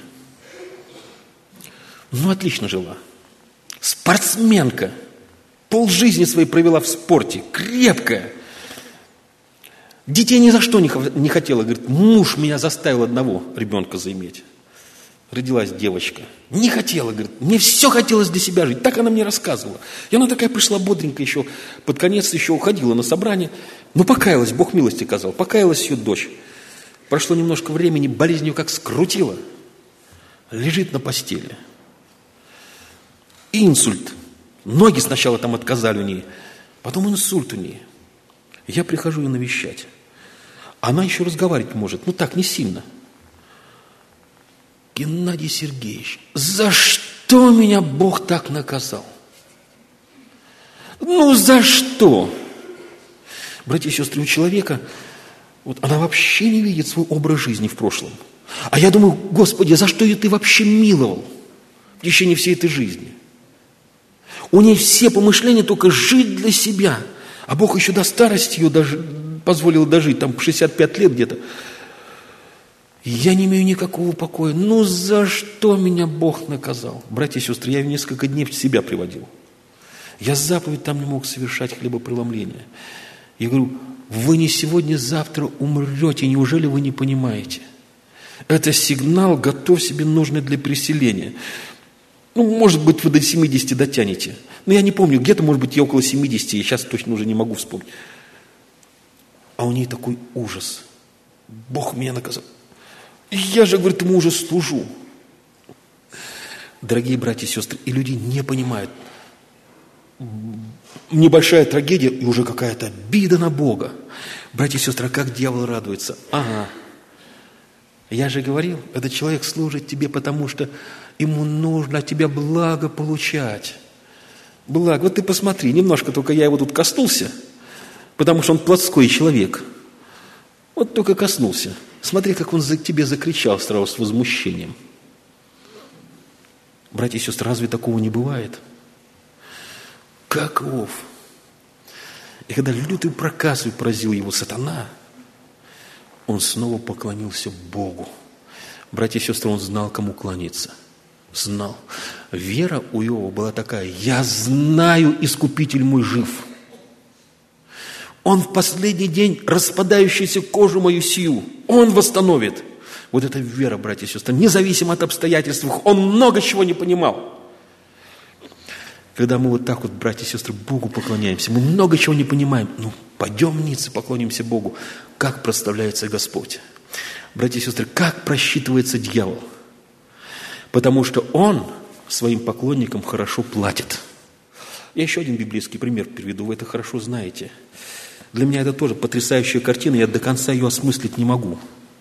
Ну, отлично жила. Спортсменка. Полжизни своей провела в спорте. Крепкая. Детей ни за что не хотела. Говорит, муж меня заставил одного ребенка заиметь. Родилась девочка. Не хотела, говорит, мне все хотелось для себя жить. Так она мне рассказывала. И она такая пришла бодренькая еще, под конец еще уходила на собрание. Но покаялась, Бог милости оказал. Покаялась ее дочь. Прошло немножко времени, болезнь ее как скрутила. Лежит на постели. Инсульт. Ноги сначала там отказали у нее, потом инсульт у нее. Я прихожу ее навещать. Она еще разговаривать может, ну так, не сильно. Геннадий Сергеевич, за что меня Бог так наказал? Ну, за что? Братья и сестры, у человека, вот она вообще не видит свой образ жизни в прошлом. А я думаю, Господи, за что ее ты вообще миловал в течение всей этой жизни? У ней все помышления только жить для себя. А Бог еще до старости ее даже позволил дожить, там шестьдесят пять лет где-то. Я не имею никакого покоя. Ну, за что меня Бог наказал? Братья и сестры, я несколько дней в себя приводил. Я заповедь там не мог совершать хлебопреломления. Я говорю, вы не сегодня, завтра умрете. Неужели вы не понимаете? Это сигнал, готовь себе нужный для переселения. Ну, может быть, вы до семидесяти дотянете. Но я не помню, где-то, может быть, я около семидесяти, я сейчас точно уже не могу вспомнить. А у нее такой ужас. Бог меня наказал. Я же, говорит, ему уже служу. Дорогие братья и сестры, и люди не понимают. Небольшая трагедия и уже какая-то обида на Бога. Братья и сестры, а как дьявол радуется? Ага. Я же говорил, этот человек служит тебе, потому что ему нужно от тебя благо получать. Благо. Вот ты посмотри, немножко только я его тут коснулся, потому что он плотской человек. Вот только коснулся. Смотри, как он за тебе закричал сразу с возмущением. Братья и сестры, разве такого не бывает? Как Иов. И когда лютый проказой поразил его сатана, он снова поклонился Богу. Братья и сестры, он знал, кому кланяться. Знал. Вера у Иова была такая: я знаю, Искупитель мой жив. Он в последний день распадающуюся кожу мою сию, Он восстановит. Вот это вера, братья и сестры, независимо от обстоятельств. Он много чего не понимал. Когда мы вот так вот, братья и сестры, Богу поклоняемся, мы много чего не понимаем. Ну, пойдем вниз и поклонимся Богу. Как прославляется Господь. Братья и сестры, как просчитывается дьявол? Потому что он своим поклонникам хорошо платит. Я еще один библейский пример приведу, вы это хорошо знаете. Для меня это тоже потрясающая картина, я до конца ее осмыслить не могу.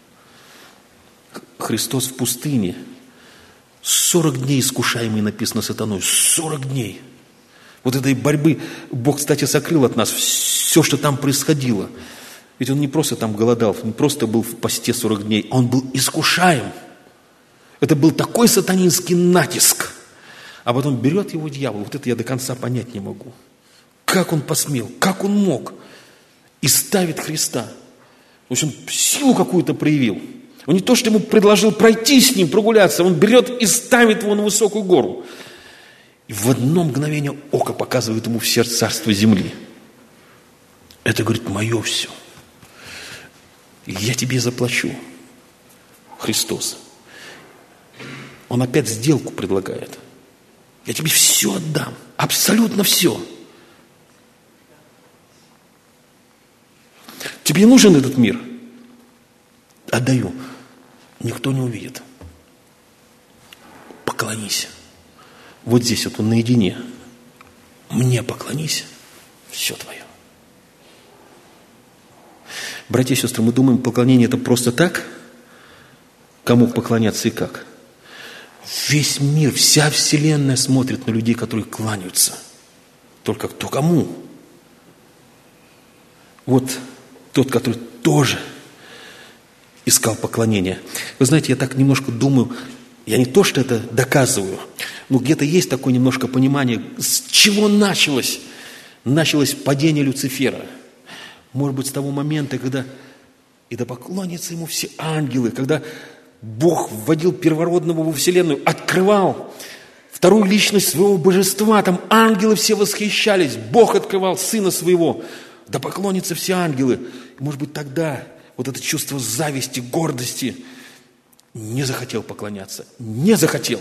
Христос в пустыне, сорок дней искушаемый, написано, сатаной, сорок дней. Вот этой борьбы Бог, кстати, сокрыл от нас все, что там происходило. Ведь Он не просто там голодал, не просто был в посте сорок дней, Он был искушаем. Это был такой сатанинский натиск. А потом берет его дьявол, вот это я до конца понять не могу. Как он посмел, как он мог, и ставит Христа. В общем, силу какую-то проявил. Он не то, что ему предложил пройти с ним, прогуляться, он берет и ставит его на высокую гору. И в одно мгновение ока показывает ему все царство земли. Это, говорит, мое все. Я тебе заплачу. Христос. Он Он опять сделку предлагает. Я тебе все отдам, абсолютно все. Тебе нужен этот мир? Отдаю. Никто не увидит. Поклонись. Вот здесь вот он наедине. Мне поклонись. Все твое. Братья и сестры, мы думаем, поклонение это просто так? Кому поклоняться и как? Весь мир, вся вселенная смотрит на людей, которые кланяются. Только кто кому? Вот тот, который тоже искал поклонение. Вы знаете, я так немножко думаю, я не то, что это доказываю, но где-то есть такое немножко понимание, с чего началось. Началось падение Люцифера. Может быть, с того момента, когда и да поклонятся ему все ангелы, когда Бог вводил первородного во вселенную, открывал вторую личность своего божества, там ангелы все восхищались, Бог открывал Сына Своего, да поклонятся все ангелы. Может быть, тогда вот это чувство зависти, гордости не захотел поклоняться, не захотел.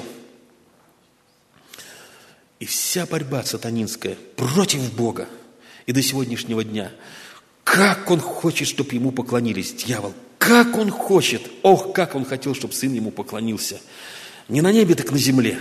И вся борьба сатанинская против Бога и до сегодняшнего дня, как он хочет, чтобы ему поклонились, дьявол, как он хочет, ох, как он хотел, чтобы сын ему поклонился. Не на небе, так на земле.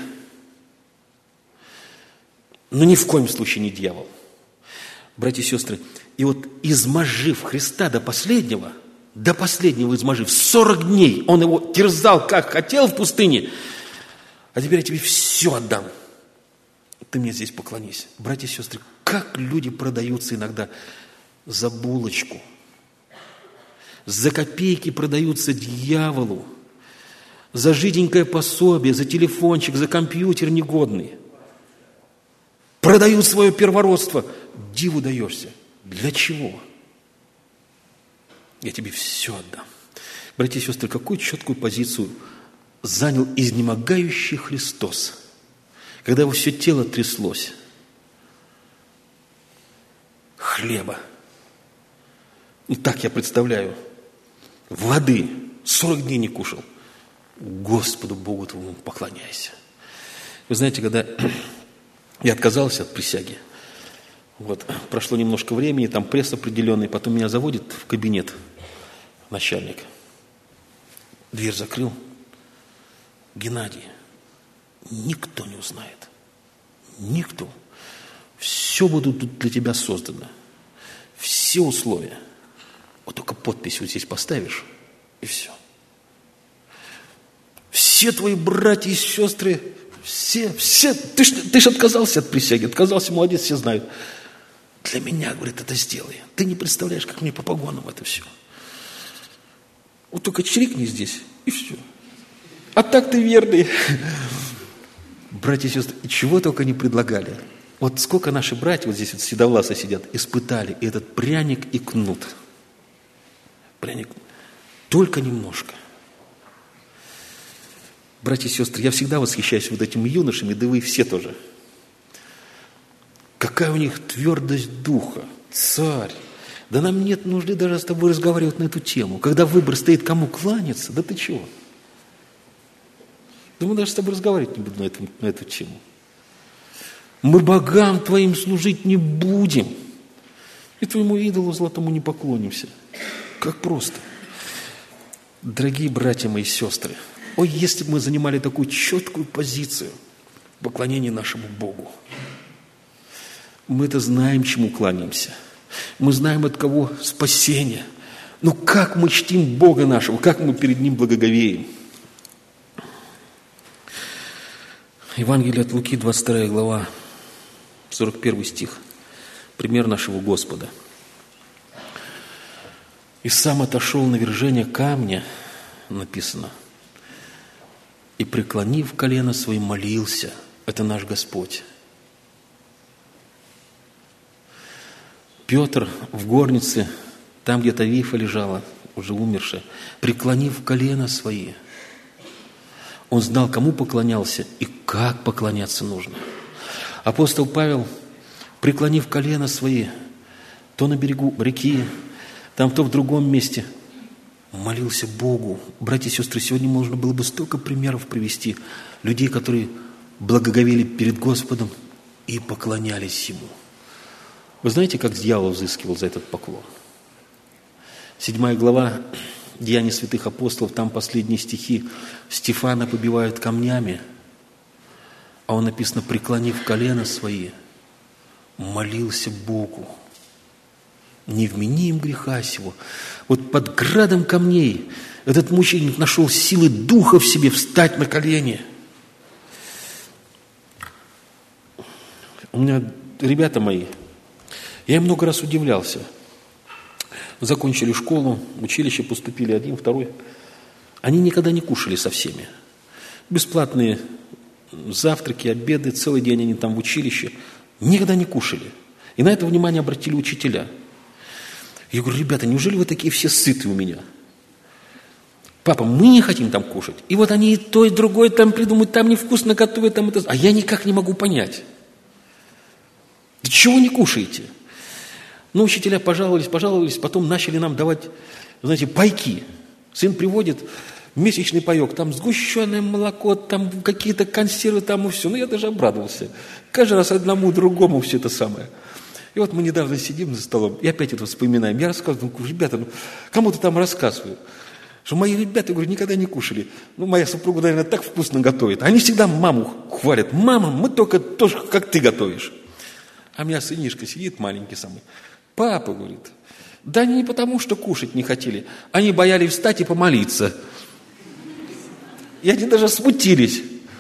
Но ни в коем случае не дьявол. Братья и сестры, и вот изможив Христа до последнего, до последнего изможив, сорок дней он его терзал, как хотел в пустыне, а теперь я тебе все отдам. Ты мне здесь поклонись. Братья и сестры, как люди продаются иногда за булочку. За копейки продаются дьяволу. За жиденькое пособие, за телефончик, за компьютер негодный. Продают свое первородство. Диву даешься. Для чего? Я тебе все отдам. Братья и сестры, какую четкую позицию занял изнемогающий Христос, когда его все тело тряслось. Хлеба. Ну, так я представляю. Воды. сорок дней не кушал. Господу Богу твоему поклоняйся. Вы знаете, когда я отказался от присяги, вот, прошло немножко времени, там пресс определенный, потом меня заводит в кабинет начальник. Дверь закрыл. Геннадий, никто не узнает. Никто. Все будет тут для тебя создано. Все условия. Вот только подпись вот здесь поставишь, и все. Все твои братья и сестры, все, все, ты ж, ты ж отказался от присяги, отказался, молодец, все знают. Для меня, говорит, это сделай. Ты не представляешь, как мне по погонам это все. Вот только чирикни здесь, и все. А так ты верный. Братья и сестры, чего только не предлагали. Вот сколько наши братья, вот здесь вот седовласы сидят, испытали и этот пряник и кнут. Пряник. Только немножко. Братья и сестры, я всегда восхищаюсь вот этими юношами, да вы все тоже. Какая у них твердость духа, царь. Да нам нет нужды даже с тобой разговаривать на эту тему. Когда выбор стоит, кому кланяться, да ты чего? Да мы даже с тобой разговаривать не будем на эту, на эту тему. Мы богам твоим служить не будем. И твоему идолу золотому не поклонимся. Как просто. Дорогие братья мои и сестры, ой, если бы мы занимали такую четкую позицию в поклонении нашему Богу. Мы-то знаем, чему кланяемся. Мы знаем, от кого спасение. Но как мы чтим Бога нашего, как мы перед Ним благоговеем. Евангелие от Луки, двадцать вторая глава, сорок первый стих. Пример нашего Господа. «И сам отошел на вержение камня», написано, «и, преклонив колено свои, молился». Это наш Господь. Петр в горнице, там, где Тавифа лежала, уже умершая, преклонив колено свои, он знал, кому поклонялся и как поклоняться нужно. Апостол Павел, преклонив колено свои, то на берегу реки, там, то в другом месте, молился Богу. Братья и сестры, сегодня можно было бы столько примеров привести. Людей, которые благоговели перед Господом и поклонялись Ему. Вы знаете, как дьявол взыскивал за этот поклон? Седьмая глава Деяний святых апостолов, там последние стихи. Стефана побивают камнями, а он, написано, преклонив колено свои, молился Богу. Не вмени им греха сего. Вот под градом камней этот мученик нашел силы духа в себе встать на колени. У меня ребята мои, я им много раз удивлялся. Закончили школу, училище, поступили один, второй. Они никогда не кушали со всеми. Бесплатные завтраки, обеды, целый день они там в училище. Никогда не кушали. И на это внимание обратили учителя. Я говорю, ребята, неужели вы такие все сытые у меня? Папа, мы не хотим там кушать. И вот они и то, и другое там придумают, там невкусно готовят, там это... А я никак не могу понять. Да чего не кушаете? Ну, учителя пожаловались, пожаловались, потом начали нам давать, знаете, пайки. Сын приводит месячный паек, там сгущенное молоко, там какие-то консервы, там и все. Ну, я даже обрадовался. Каждый раз одному, другому все это самое. И вот мы недавно сидим за столом, и опять это вспоминаем. Я рассказываю, ну, ребята, ну, кому-то там рассказываю, что мои ребята, говорю, никогда не кушали. Ну, моя супруга, наверное, так вкусно готовит. Они всегда маму хвалят. Мама, мы только тоже, как ты готовишь. А у меня сынишка сидит, маленький самый. Папа, говорит, да они не потому, что кушать не хотели. Они боялись встать и помолиться. И они даже смутились.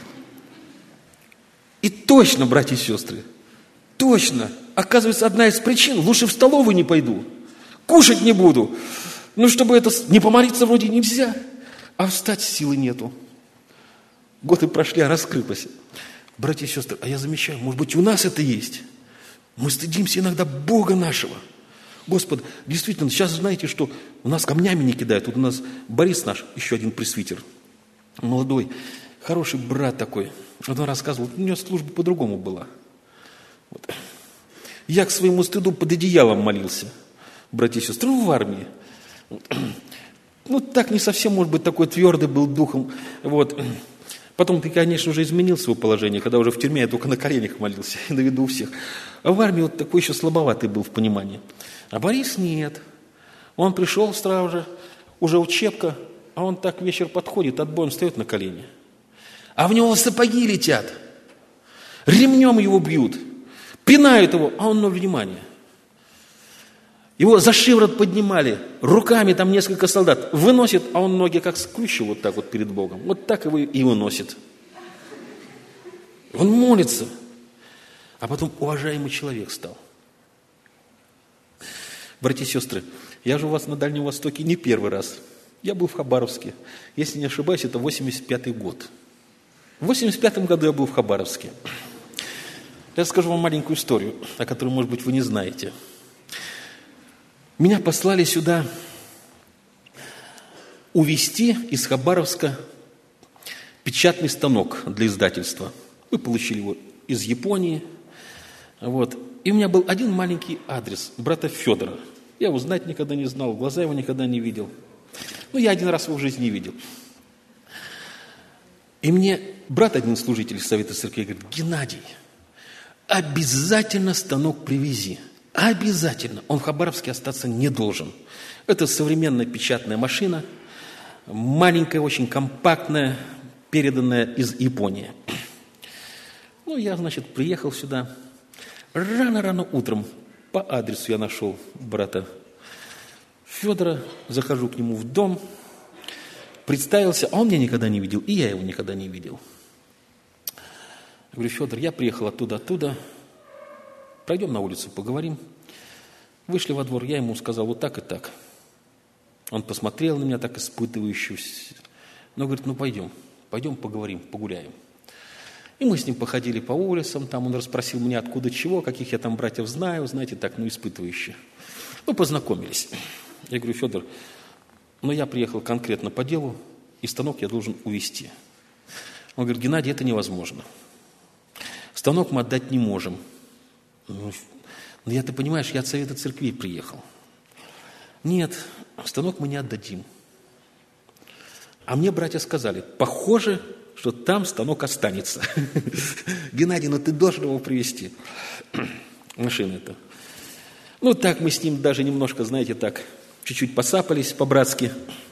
И точно, братья и сестры, точно. Оказывается, одна из причин, лучше в столовую не пойду. Кушать не буду. Ну, чтобы это, не помолиться вроде нельзя. А встать силы нету. Годы прошли, а раскрылось. Братья и сестры, а я замечаю, может быть, у нас это есть. Мы стыдимся иногда Бога нашего. Господи, действительно, сейчас знаете, что у нас камнями не кидают. Вот у нас Борис наш, еще один пресвитер, молодой, хороший брат такой. Вот он рассказывал, у него служба по-другому была. Вот. Я к своему стыду под одеялом молился, братья и сестры, в армии. Вот. Ну, так не совсем, может быть, такой твердый был духом. Вот. Потом ты, конечно, уже изменил свое положение, когда уже в тюрьме я только на коленях молился, на виду у всех. А в армии вот такой еще слабоватый был в понимании. А Борис нет. Он пришел сразу же, уже учебка, а он так вечер подходит, отбоем встает на колени. А в него сапоги летят, ремнем его бьют, пинают его, а он ноль внимания. Его за шиворот поднимали, руками там несколько солдат выносит, а он ноги как скрючил вот так вот перед Богом. Вот так его и выносит. Он молится. А потом уважаемый человек стал. Братья и сестры, я же у вас на Дальнем Востоке не первый раз. Я был в Хабаровске. Если не ошибаюсь, это восемьдесят пятый год. В восемьдесят пятом году я был в Хабаровске. Я расскажу вам маленькую историю, о которой, может быть, вы не знаете. Меня послали сюда увезти из Хабаровска печатный станок для издательства. Мы получили его из Японии. Вот. И у меня был один маленький адрес брата Федора. Я его знать никогда не знал, в глаза его никогда не видел. Ну, я один раз его в жизни видел. И мне брат один служитель Совета Церкви говорит: Геннадий, обязательно станок привези. Обязательно. Он в Хабаровске остаться не должен. Это современная печатная машина, маленькая, очень компактная, переданная из Японии. Ну, я, значит, приехал сюда. Рано-рано утром по адресу я нашел брата Федора, захожу к нему в дом, представился, а он меня никогда не видел, и я его никогда не видел. Я говорю: Федор, я приехал оттуда-оттуда, пройдем на улицу, поговорим. Вышли во двор, я ему сказал вот так и так. Он посмотрел на меня так испытывающе, но говорит: ну пойдем, пойдем поговорим, погуляем. И мы с ним походили по улицам, там он расспросил меня откуда чего, каких я там братьев знаю, знаете, так, ну испытывающе. Ну, познакомились. Я говорю: Федор, ну я приехал конкретно по делу, и станок я должен увезти. Он говорит: Геннадий, это невозможно. Станок мы отдать не можем. Ну, я, ты понимаешь, я от Совета Церквей приехал. Нет, станок мы не отдадим. А мне братья сказали, похоже, что там станок останется. Геннадий, ну ты должен его привезти. Машина это. Ну так мы с ним даже немножко, знаете, так, чуть-чуть посапались по-братски.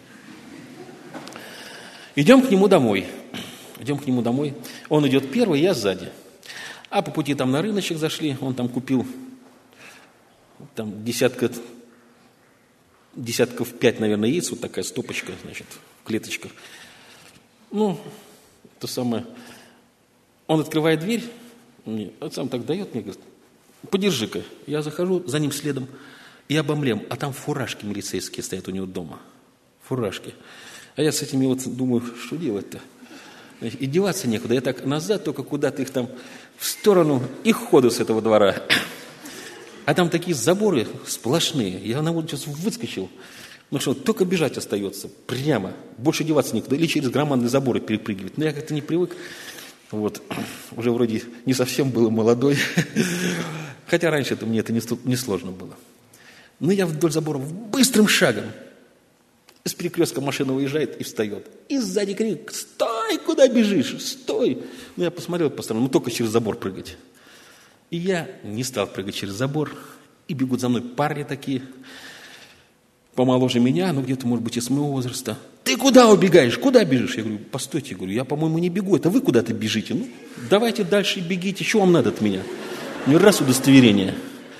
Идем к нему домой. Идем к нему домой. Он идет первый, я сзади. А по пути там на рыночек зашли, он там купил там десятка, десятков пять, наверное, яиц, вот такая стопочка, значит, в клеточках. Ну, то самое. Он открывает дверь, мне, он сам так дает, мне говорит, подержи-ка. Я захожу за ним следом и обомлем, а там фуражки милицейские стоят у него дома. Фуражки. А я с этими вот думаю, что делать-то? И деваться некуда. Я так назад только куда-то их там в сторону и ходу с этого двора. А там такие заборы сплошные. Я на улицу выскочил. Ну что, только бежать остается. Прямо. Больше деваться некуда. Или через громадные заборы перепрыгивать. Но я как-то не привык. Вот. Уже вроде не совсем был молодой. Хотя раньше это мне это не сложно было. Но я вдоль заборов быстрым шагом. С перекрестка машина выезжает и встает. И сзади крик: «Стой! Куда бежишь? Стой!» Ну, я посмотрел по сторонам, ну, только через забор прыгать. И я не стал прыгать через забор. И бегут за мной парни такие, помоложе меня, ну, где-то, может быть, и с моего возраста. «Ты куда убегаешь? Куда бежишь?» Я говорю, постойте, говорю, я, по-моему, не бегу, это вы куда-то бежите. Ну, давайте дальше бегите, что вам надо от меня? Не раз удостоверение.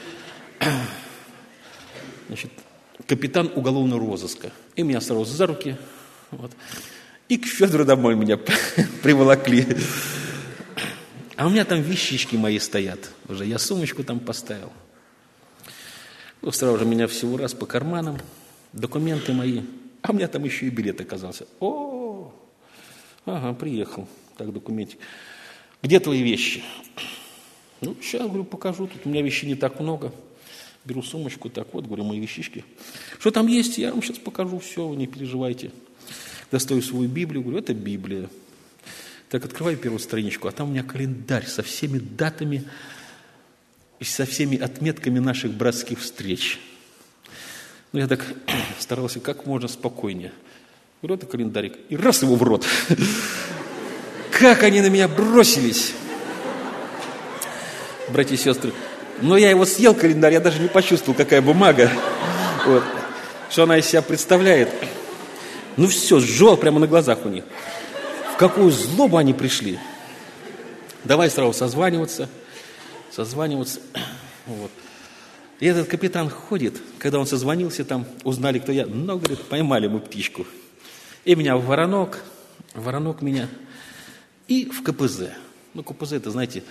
Значит, капитан уголовного розыска. И меня сразу за руки. Вот. И к Федору домой меня приволокли. А у меня там вещички мои стоят. Уже я сумочку там поставил. Ну, сразу же меня всего раз по карманам. Документы мои. А у меня там еще и билет оказался. О, ага, приехал. Так, документик. Где твои вещи? Ну, сейчас, говорю, покажу. Тут у меня вещей не так много. Беру сумочку, так вот, говорю, мои вещички. Что там есть, я вам сейчас покажу, все, вы не переживайте. Достаю свою Библию, говорю, это Библия. Так, открываю первую страничку, а там у меня календарь со всеми датами и со всеми отметками наших братских встреч. Ну, я так старался как можно спокойнее. Говорю, это календарик. И раз его в рот. Как они на меня бросились! Братья и сестры. Но я его съел, календарь, я даже не почувствовал, какая бумага, вот, что она из себя представляет. Ну все, сжег прямо на глазах у них. В какую злобу они пришли. Давай сразу созваниваться, созваниваться. Вот. И этот капитан ходит, когда он созвонился, там узнали, кто я. Ну, говорит, поймали мы птичку. И меня в воронок, в воронок меня, и в ка пэ зэ. Ну, ка пэ зэ, это, знаете...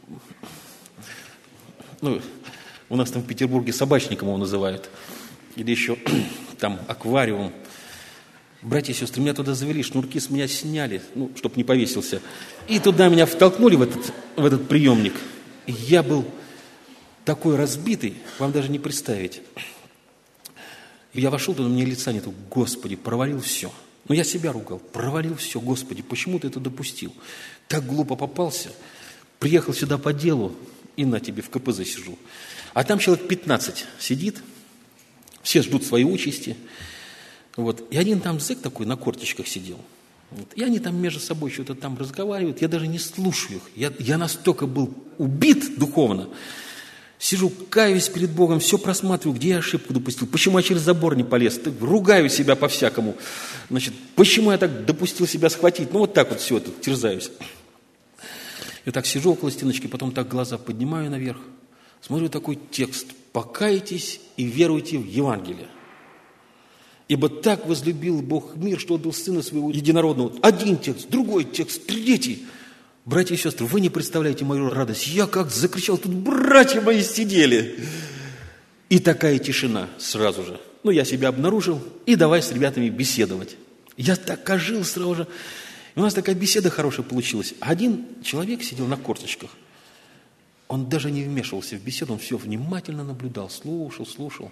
Ну, у нас там в Петербурге собачником его называют. Или еще там аквариум. Братья и сестры, меня туда завели, шнурки с меня сняли, ну, чтобы не повесился. И туда меня втолкнули в этот, в этот приемник. И я был такой разбитый, вам даже не представить. И я вошел туда, у меня лица нету. Господи, провалил все. Ну, я себя ругал. Провалил все, Господи, почему ты это допустил? Так глупо попался. Приехал сюда по делу. И на тебе в ка пэ зэ сижу. А там человек пятнадцать сидит, все ждут своей участи. Вот. И один там зэк такой на корточках сидел. Вот. И они там между собой что-то там разговаривают. Я даже не слушаю их. Я, я настолько был убит духовно. Сижу, каюсь перед Богом, все просматриваю, где я ошибку допустил, почему я через забор не полез, ругаю себя по-всякому. Значит, почему я так допустил себя схватить. Ну, вот так вот все это терзаюсь. Я так сижу около стеночки, потом так глаза поднимаю наверх, смотрю такой текст: «Покайтесь и веруйте в Евангелие. Ибо так возлюбил Бог мир, что отдал Сына Своего Единородного». Один текст, другой текст, третий. Братья и сестры, вы не представляете мою радость. Я как закричал, тут братья мои сидели. И такая тишина сразу же. Ну, я себя обнаружил, и давай с ребятами беседовать. Я так ожил сразу же. И у нас такая беседа хорошая получилась. Один человек сидел на корточках. Он даже не вмешивался в беседу, он все внимательно наблюдал, слушал, слушал.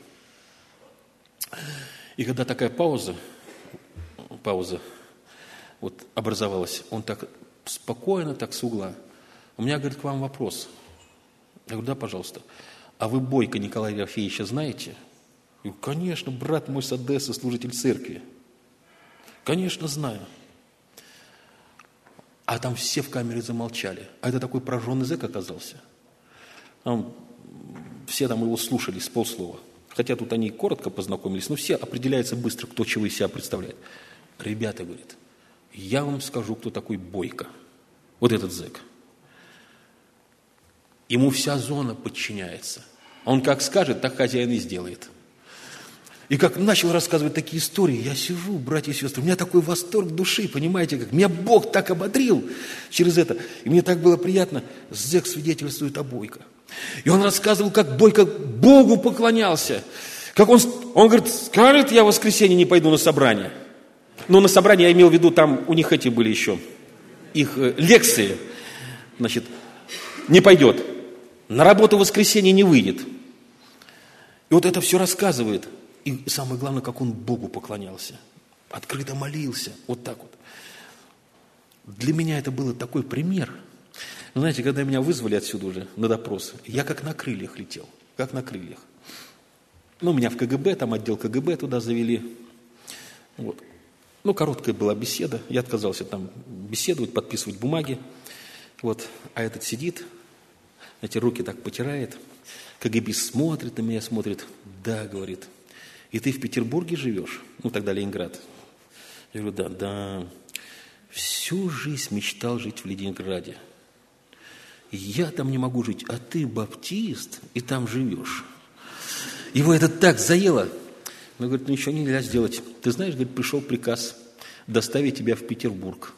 И когда такая пауза, пауза вот образовалась, он так спокойно, так с угла. У меня, говорит, к вам вопрос. Я говорю, да, пожалуйста. А вы Бойко Николая Ерофеевича знаете? Я говорю, конечно, брат мой с Одессы, служитель церкви. Конечно, знаю. А там все в камере замолчали. А это такой прожженный зэк оказался. Там, все там его слушали с полслова. Хотя тут они коротко познакомились, но все определяются быстро, кто чего из себя представляет. Ребята, говорит, я вам скажу, кто такой Бойко. Вот этот зэк. Ему вся зона подчиняется. Он как скажет, так хозяин и сделает. И как начал рассказывать такие истории, я сижу, братья и сестры, у меня такой восторг души, понимаете, как меня Бог так ободрил через это. И мне так было приятно, зэк свидетельствует о Бойко. И он рассказывал, как Бойко Богу поклонялся. Как он, он говорит, скажет, я в воскресенье не пойду на собрание. Но на собрание я имел в виду, там у них эти были еще, их э, лекции. Значит, не пойдет. На работу в воскресенье не выйдет. И вот это все рассказывает. И самое главное, как он Богу поклонялся. Открыто молился. Вот так вот. Для меня это был такой пример. Знаете, когда меня вызвали отсюда уже на допрос, я как на крыльях летел. Как на крыльях. Ну, меня в ка гэ бэ, там отдел ка гэ бэ туда завели. Вот. Ну, короткая была беседа. Я отказался там беседовать, подписывать бумаги. Вот. А этот сидит, эти руки так потирает. ка гэ бэист смотрит на меня, смотрит. Да, говорит. И ты в Петербурге живешь? Ну, тогда Ленинград. Я говорю, да, да. Всю жизнь мечтал жить в Ленинграде. Я там не могу жить, а ты баптист, и там живешь. Его это так заело. Он говорит, ну ничего нельзя сделать. Ты знаешь, говорит, пришел приказ доставить тебя в Петербург.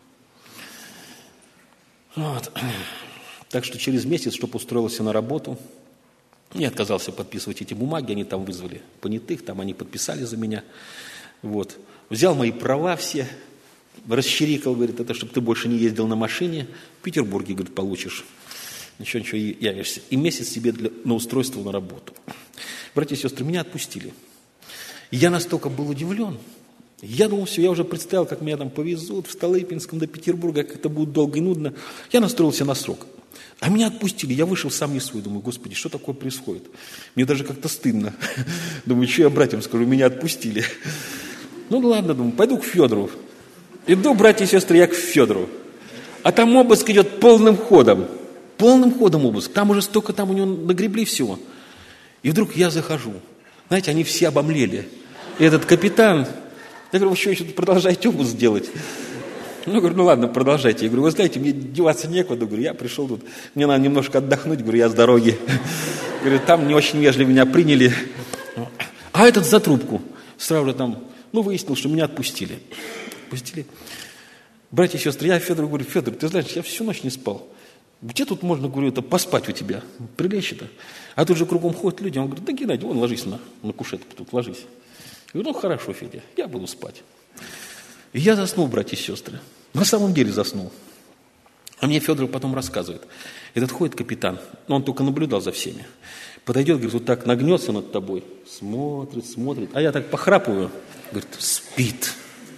Вот. Так что через месяц, чтобы устроился на работу, я отказался подписывать эти бумаги, они там вызвали понятых, там они подписали за меня. Вот. Взял мои права все, расчирикал, говорит, это чтобы ты больше не ездил на машине, в Петербурге, говорит, получишь. Ничего, ничего, явишься. И месяц себе для, на устройство на работу. Братья и сестры, меня отпустили. Я настолько был удивлен. Я думал, все, я уже представил, как меня там повезут в Столыпинском до Петербурга, как это будет долго и нудно. Я настроился на срок. А меня отпустили, я вышел сам не свой, думаю, Господи, что такое происходит? Мне даже как-то стыдно. Думаю, что я братьям скажу, меня отпустили. Ну ладно, думаю, пойду к Федору. Иду, братья и сестры, я к Федору. А там обыск идет полным ходом. Полным ходом обыск. Там уже столько там у него нагребли всего. И вдруг я захожу. Знаете, они все обомлели. И этот капитан, я говорю, вы что, еще тут продолжаете обыск делать? Ну, говорю, ну ладно, продолжайте. Я говорю, вы знаете, мне деваться некуда. Говорю, я пришел тут, мне надо немножко отдохнуть. Говорю, я с дороги. Говорю, там не очень вежливо меня приняли. А этот за трубку. Сразу же там, ну, выяснил, что меня отпустили. Отпустили. Братья и сестры, я Федору говорю, Федор, ты знаешь, я всю ночь не спал. Где тут можно, говорю, это поспать у тебя? Прилечь-то. А тут же кругом ходят люди. Он говорит, да, Геннадий, вон ложись на, на кушетку тут, ложись. Я говорю, ну, хорошо, Федя, я буду спать. И я заснул, братья и сестры. На самом деле заснул. А мне Федор потом рассказывает. Этот ходит капитан, но он только наблюдал за всеми. Подойдет, говорит, вот так нагнется над тобой. Смотрит, смотрит. А я так похрапываю. Говорит, спит.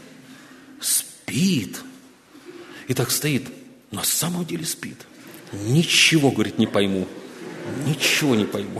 Спит. И так стоит. На самом деле спит. Ничего, говорит, не пойму. Ничего не пойму.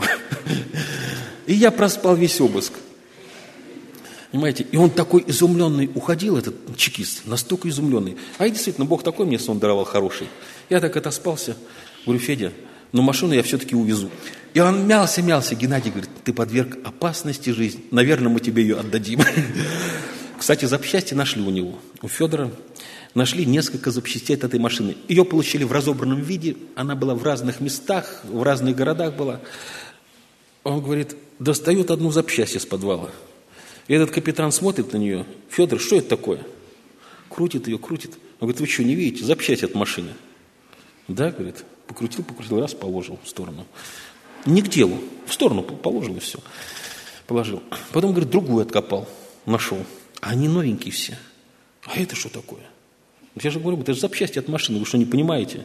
И я проспал весь обыск. Понимаете? И он такой изумленный уходил, этот чекист, настолько изумленный. А и действительно, Бог такой мне сон даровал хороший. Я так отоспался. Говорю, Федя, но машину я все-таки увезу. И он мялся, мялся. Геннадий говорит, ты подверг опасности жизни. Наверное, мы тебе ее отдадим. Кстати, запчасти нашли у него. У Федора нашли несколько запчастей от этой машины. Ее получили в разобранном виде. Она была в разных местах, в разных городах была. Он говорит, достает одну запчасть из подвала. И этот капитан смотрит на нее. Федор, что это такое? Крутит ее, крутит. Он говорит, вы что, не видите? Запчасть от машины. Да, говорит, покрутил, покрутил, раз, положил в сторону. Не к делу, в сторону положил и все. Положил. Потом, говорит, другую откопал, нашел. А они новенькие все. А это что такое? Я же говорю, это же запчасти от машины, вы что, не понимаете?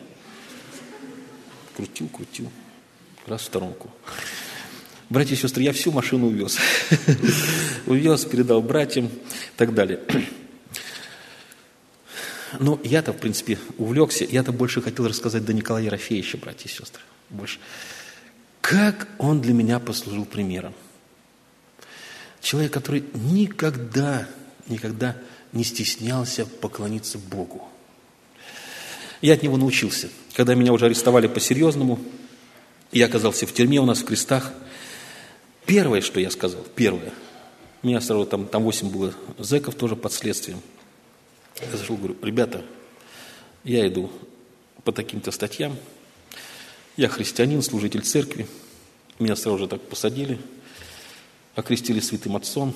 Крутил, крутил. Раз в сторонку. Братья и сестры, я всю машину увез. Увез, передал братьям и так далее. Но я-то, в принципе, увлекся. Я-то больше хотел рассказать до Николая Ерофеевича, братья и сестры. Больше. Как он для меня послужил примером. Человек, который никогда, никогда не стеснялся поклониться Богу. Я от него научился. Когда меня уже арестовали по-серьезному, я оказался в тюрьме у нас в Крестах. Первое, что я сказал, первое, меня сразу там, там восемь было зэков тоже под следствием. Я зашел, говорю, ребята, я иду по таким-то статьям, я христианин, служитель церкви, меня сразу же так посадили, окрестили святым отцом.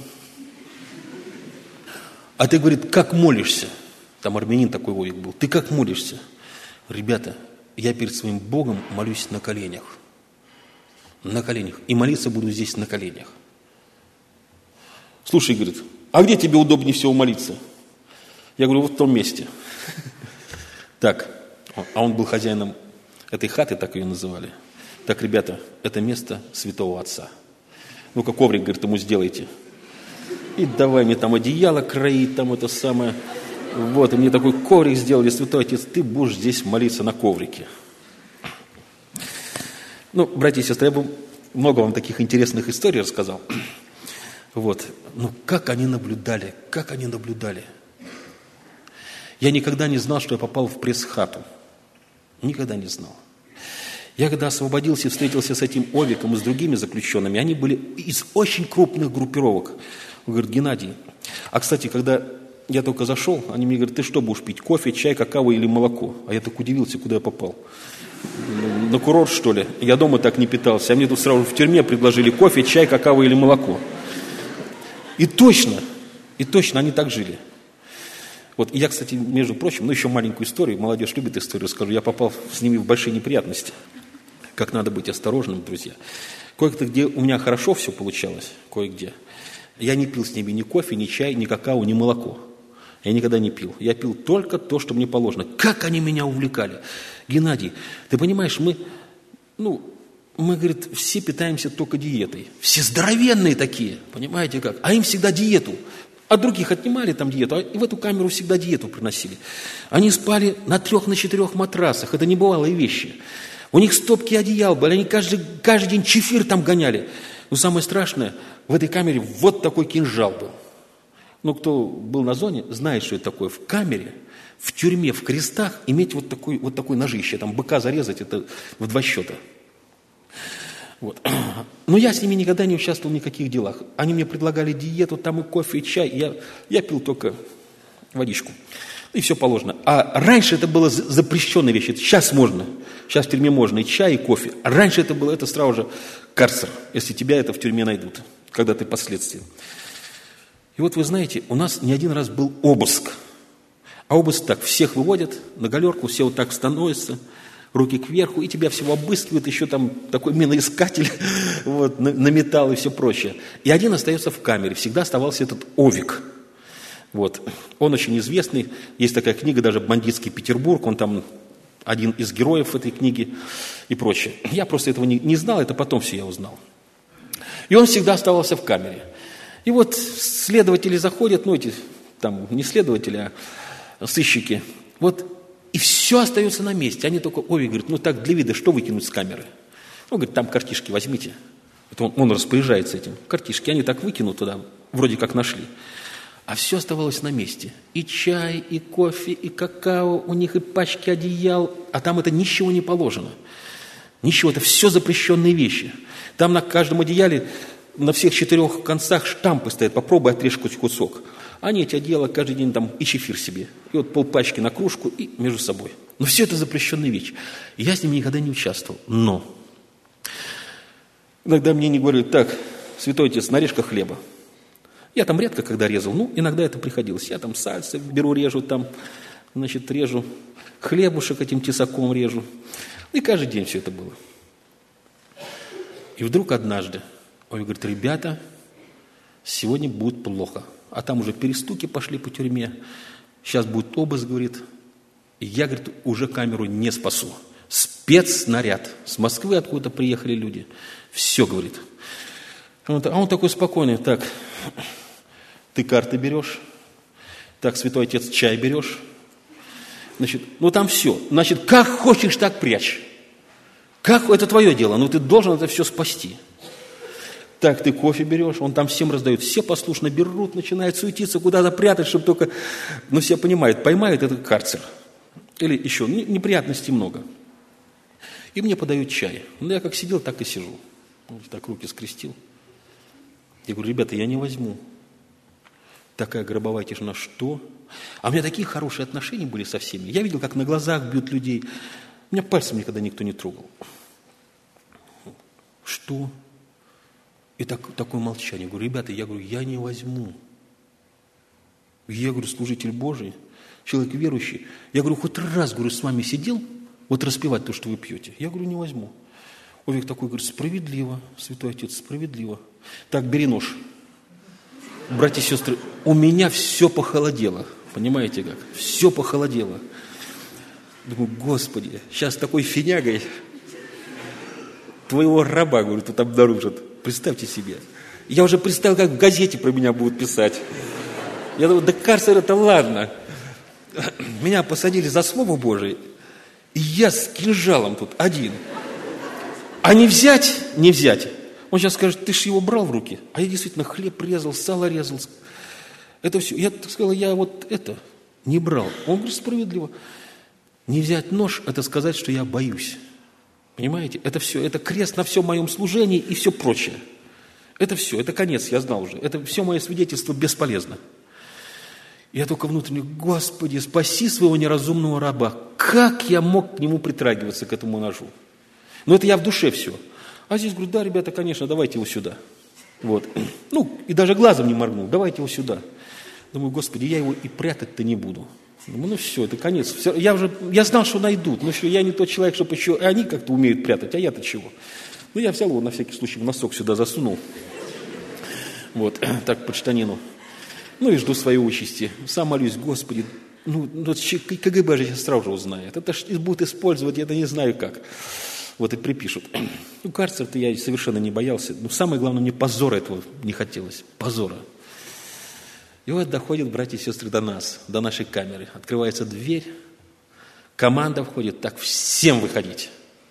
А ты, говорит, как молишься? Там армянин такой Вовик был. Ты как молишься? Ребята, я перед своим Богом молюсь на коленях. На коленях. И молиться буду здесь на коленях. Слушай, говорит, а где тебе удобнее всего молиться? Я говорю, вот в том месте. Так, а он был хозяином этой хаты, так ее называли. Так, ребята, это место святого отца. Ну-ка, коврик, говорит, ему сделайте. И давай мне там одеяло кроить, там это самое. Вот, и мне такой коврик сделали, святой отец, ты будешь здесь молиться на коврике. Ну, братья и сестры, я бы много вам таких интересных историй рассказал. Вот, ну как они наблюдали, как они наблюдали. Я никогда не знал, что я попал в пресс-хату. Никогда не знал. Я когда освободился и встретился с этим Овиком и с другими заключенными, они были из очень крупных группировок. Он говорит, Геннадий, а, кстати, когда я только зашел, они мне говорят, ты что будешь пить, кофе, чай, какао или молоко? А я так удивился, куда я попал. На курорт, что ли? Я дома так не питался, а мне тут сразу в тюрьме предложили кофе, чай, какао или молоко. И точно, и точно они так жили. Вот, и я, кстати, между прочим, ну еще маленькую историю, молодежь любит историю, расскажу, я попал с ними в большие неприятности. Как надо быть осторожным, друзья. Кое-где, где у меня хорошо все получалось, кое-где, я не пил с ними ни кофе, ни чай, ни какао, ни молоко. Я никогда не пил. Я пил только то, что мне положено. Как они меня увлекали. Геннадий, ты понимаешь, мы, ну, мы, говорит, все питаемся только диетой. Все здоровенные такие, понимаете как? А им всегда диету. От других отнимали там диету, а в эту камеру всегда диету приносили. Они спали на трех, на четырех матрасах. Это небывалые вещи. У них стопки одеял были, они каждый, каждый день чефир там гоняли. Но самое страшное, в этой камере вот такой кинжал был. Ну, кто был на зоне, знает, что это такое. В камере, в тюрьме, в крестах иметь вот такой, вот такой ножище. Там быка зарезать, это в два счета. Вот. Но я с ними никогда не участвовал в никаких делах. Они мне предлагали диету, там и кофе, и чай. Я, я пил только водичку. И все положено. А раньше это было запрещенная вещь. Сейчас можно. Сейчас в тюрьме можно и чай, и кофе. А раньше это было, это сразу же карцер, если тебя это в тюрьме найдут, когда ты под следствием. И вот вы знаете, у нас не один раз был обыск. А обыск так, всех выводят на галерку, все вот так становятся, руки кверху, и тебя всего обыскивают, еще там такой миноискатель вот, на, на металл и все прочее. И один остается в камере, всегда оставался этот Овик. Вот. Он очень известный, есть такая книга, даже «Бандитский Петербург», он там один из героев этой книги и прочее. Я просто этого не, не знал, это потом все я узнал. И он всегда оставался в камере. И вот следователи заходят, ну эти там не следователи, а сыщики, вот, и все остается на месте. Они только, Овик говорит, ну так для вида, что выкинуть с камеры? Он говорит, там картишки возьмите. Это он, он распоряжается этим. Картишки, они так выкинут туда, вроде как нашли. А все оставалось на месте. И чай, и кофе, и какао, у них и пачки одеял, а там это ничего не положено. Ничего, это все запрещенные вещи. Там на каждом одеяле, на всех четырех концах штампы стоят, попробуй отрежь хоть кусок. Они эти одеяла каждый день там и чефир себе. И вот полпачки на кружку и между собой. Но все это запрещенные вещи. И я с ними никогда не участвовал. Но иногда мне не говорят, так, святой отец, нарежь-ка хлеба. Я там редко когда резал, ну, иногда это приходилось. Я там сальцы беру, режу там, значит, режу, хлебушек этим тесаком режу. И каждый день все это было. И вдруг однажды он говорит, ребята, сегодня будет плохо. А там уже перестуки пошли по тюрьме. Сейчас будет обыск, говорит. И я, говорит, уже камеру не спасу. Спецснаряд. С Москвы откуда-то приехали люди. Все, говорит. А он такой спокойный. Так, ты карты берешь. Так, святой отец, чай берешь. Значит, ну там все. Значит, как хочешь, так прячь. Как, это твое дело. Но ты должен это все спасти. Так, ты кофе берешь, он там всем раздает, все послушно берут, начинают суетиться, куда-то прятать, чтобы только... Ну, все понимают, поймают, это карцер. Или еще, неприятностей много. И мне подают чай. Ну, я как сидел, так и сижу. Вот так руки скрестил. Я говорю, ребята, я не возьму. Такая гробовая тишина, что? А у меня такие хорошие отношения были со всеми. Я видел, как на глазах бьют людей. У меня пальцем никогда никто не трогал. Что? И так, такое молчание. Я говорю, ребята, я говорю, я не возьму. Я говорю, служитель Божий, человек верующий. Я говорю, хоть раз, говорю, с вами сидел, вот распевать то, что вы пьете. Я говорю, не возьму. Овик такой говорит, справедливо, святой отец, справедливо. Так, бери нож. Братья и сестры, у меня все похолодело. Понимаете как? Все похолодело. Думаю, Господи, сейчас такой финягой твоего раба, говорю, тут обнаружат. Представьте себе. Я уже представил, как в газете про меня будут писать. Я думаю, да карцер это ладно. Меня посадили за Слово Божие, и я с кинжалом тут один. А не взять, не взять. Он сейчас скажет, ты ж его брал в руки. А я действительно хлеб резал, сало резал. Это все. Я сказал, я вот это не брал. Он говорит, справедливо. Не взять нож, это сказать, что я боюсь. Понимаете? Это все, это крест на всем моем служении и все прочее. Это все, это конец, я знал уже. Это все мое свидетельство бесполезно. Я только внутренне, Господи, спаси своего неразумного раба. Как я мог к нему притрагиваться, к этому ножу? Но это я в душе все. А здесь говорю, да, ребята, конечно, давайте его сюда. Вот. Ну, и даже глазом не моргнул, давайте его сюда. Думаю, Господи, я его и прятать-то не буду. Думаю, ну все, это конец. Все, я уже, я знал, что найдут. Ну что, я не тот человек, чтобы еще, они как-то умеют прятать, а я-то чего? Ну, я взял его на всякий случай в носок сюда засунул. Вот, так, по штанину. Ну, и жду своей участи. Сам молюсь, Господи, ну, ну КГБ же сейчас сразу же узнает. Это ж будут использовать, я это не знаю как. Вот и припишут. Ну, карцер-то я совершенно не боялся. Но самое главное, мне позора этого не хотелось. Позора. И вот доходят братья и сестры до нас, до нашей камеры. Открывается дверь, команда входит, так, всем выходить.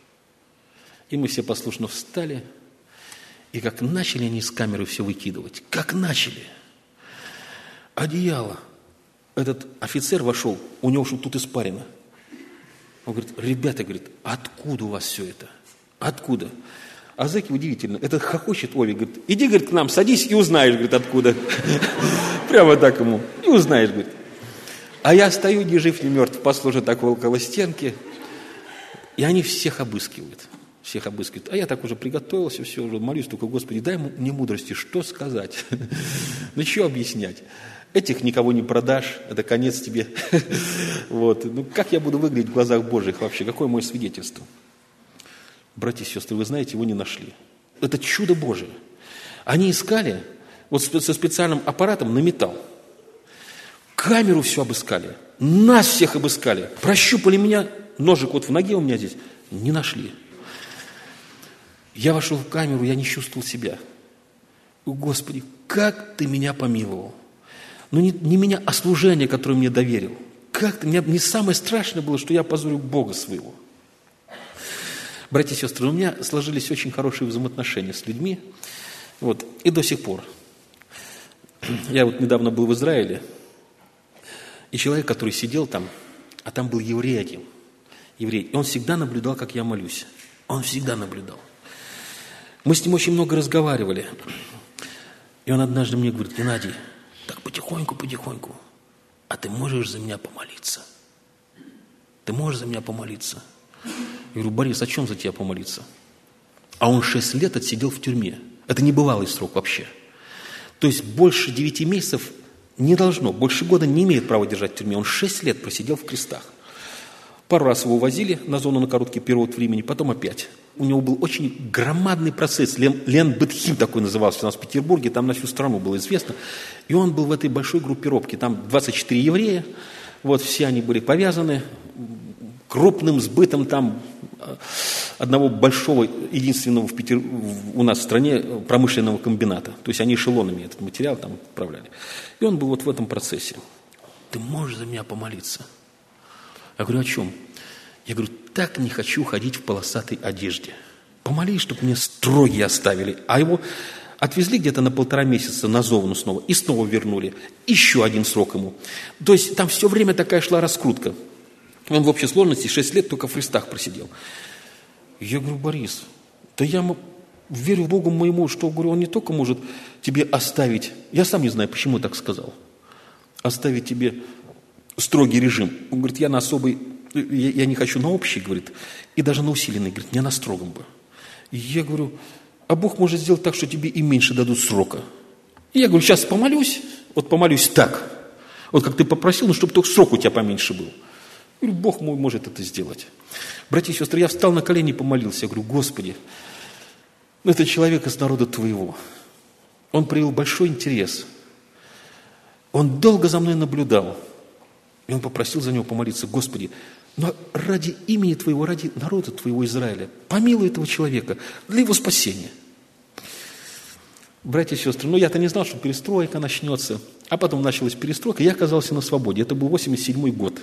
И мы все послушно встали. И как начали они из камеры все выкидывать. Как начали. Одеяло. Этот офицер вошел, у него что тут испарено. Он говорит, ребята, говорит, откуда у вас все это? Откуда? А зэки удивительно, этот хохочет Ови, говорит, иди, говорит, к нам, садись и узнаешь, говорит, откуда. Прямо так ему, и узнаешь, говорит. А я стою, ни жив, ни мертв, послужу так около стенки, и они всех обыскивают. Всех обыскивают. А я так уже приготовился, все, уже молюсь, только, Господи, дай мне мудрости, что сказать? Ну, что объяснять? Этих никого не продашь, это конец тебе. Вот. Ну, как я буду выглядеть в глазах Божьих вообще? Какое мое свидетельство? Братья и сестры, вы знаете, его не нашли. Это чудо Божие. Они искали вот со специальным аппаратом на металл. Камеру все обыскали. Нас всех обыскали. Прощупали меня. Ножик вот в ноге у меня здесь. Не нашли. Я вошел в камеру, я не чувствовал себя. Господи, как ты меня помиловал. Ну, не, не меня, а служение, которое мне доверил. Как-то мне, мне самое страшное было, что я позорю Бога своего. Братья и сестры, у меня сложились очень хорошие взаимоотношения с людьми. Вот, и до сих пор. Я вот недавно был в Израиле, и человек, который сидел там, а там был еврей один. Еврей. И он всегда наблюдал, как я молюсь. Он всегда наблюдал. Мы с ним очень много разговаривали. И он однажды мне говорит, Геннадий, так потихоньку, потихоньку, а ты можешь за меня помолиться? Ты можешь за меня помолиться? Я говорю, Борис, о чем за тебя помолиться? А он шесть лет отсидел в тюрьме. Это небывалый срок вообще. То есть больше девяти месяцев не должно, больше года не имеет права держать в тюрьме. Он шесть лет просидел в крестах. Пару раз его увозили на зону на короткий период времени, потом опять. У него был очень громадный процесс, Лен, Лен Бетхим такой назывался у нас в Петербурге, там на всю страну было известно. И он был в этой большой группировке, там двадцать четыре еврея, вот все они были повязаны крупным сбытом там одного большого, единственного в Петер... у нас в стране промышленного комбината. То есть они эшелонами этот материал там отправляли. И он был вот в этом процессе. Ты можешь за меня помолиться? Я говорю, о чем? Я говорю, так не хочу ходить в полосатой одежде. Помолись, чтобы мне строги оставили. А его Отвезли где-то на полтора месяца на Зовну снова и снова вернули. Еще один срок ему. То есть там все время такая шла раскрутка. Он в общей сложности шесть лет только в Христах просидел. Я говорю: Борис, да я верю Богу моему, что, говорю, Он не только может тебе оставить, я сам не знаю, почему так сказал, оставить тебе строгий режим. Он говорит: я на особый, я, я не хочу на общий, говорит, и даже на усиленный, говорит, не на строгом бы. И я говорю: а Бог может сделать так, что тебе и меньше дадут срока. И я говорю: сейчас помолюсь, вот помолюсь так, вот как ты попросил, но чтобы только срок у тебя поменьше был. Я говорю: Бог мой может это сделать. Братья и сестры, я встал на колени и помолился. Я говорю: Господи, ну это человек из народа Твоего. Он проявил большой интерес. Он долго за мной наблюдал. И он попросил за него помолиться: Господи, но ради имени Твоего, ради народа Твоего Израиля, помилуй этого человека для его спасения. Братья и сестры, ну я-то не знал, что перестройка начнется. А потом началась перестройка, и я оказался на свободе. Это был восемьдесят седьмой год.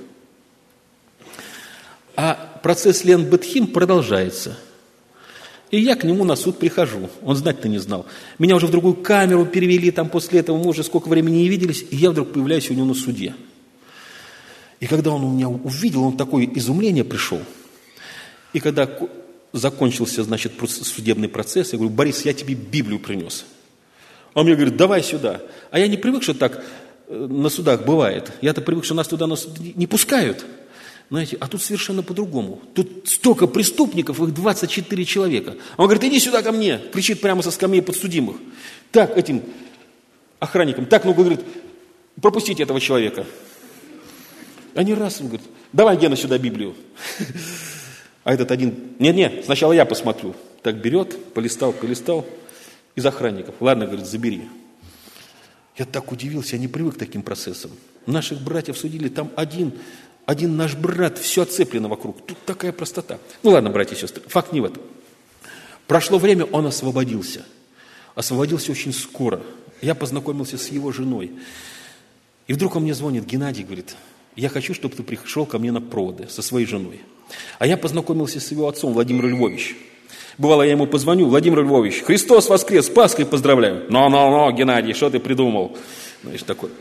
А процесс Лен Бетхим продолжается. И я к нему на суд прихожу. Он знать-то не знал. Меня уже в другую камеру перевели, там после этого мы уже сколько времени не виделись, и я вдруг появляюсь у него на суде. И когда он меня увидел, он такое изумление пришел. И когда закончился, значит, судебный процесс, я говорю: Борис, я тебе Библию принес. Он мне говорит: давай сюда. А я не привык, что так на судах бывает. Я-то привык, что нас туда на суд не пускают. Знаете, а тут совершенно по-другому. Тут столько преступников, их двадцать четыре человека. Он говорит: иди сюда ко мне, кричит прямо со скамьи подсудимых. Так, этим охранникам, так, ну, говорит, пропустите этого человека. Они раз, он говорит: давай, Гена, сюда Библию. А этот один: нет-нет, сначала я посмотрю. Так берет, полистал, полистал, из охранников. Ладно, говорит, забери. Я так удивился, я не привык к таким процессам. Наших братьев судили, там один... Один наш брат, все оцеплено вокруг. Тут такая простота. Ну ладно, братья и сестры, факт не в этом. Прошло время, он освободился. Освободился очень скоро. Я познакомился с его женой. И вдруг он мне звонит: Геннадий, говорит, я хочу, чтобы ты пришел ко мне на проводы со своей женой. А я познакомился с его отцом, Владимиром Львовичем. Бывало, я ему позвоню: Владимир Львович, Христос воскрес, с Пасхой поздравляю. Но-но-но, Геннадий, что ты придумал? Знаешь, такой...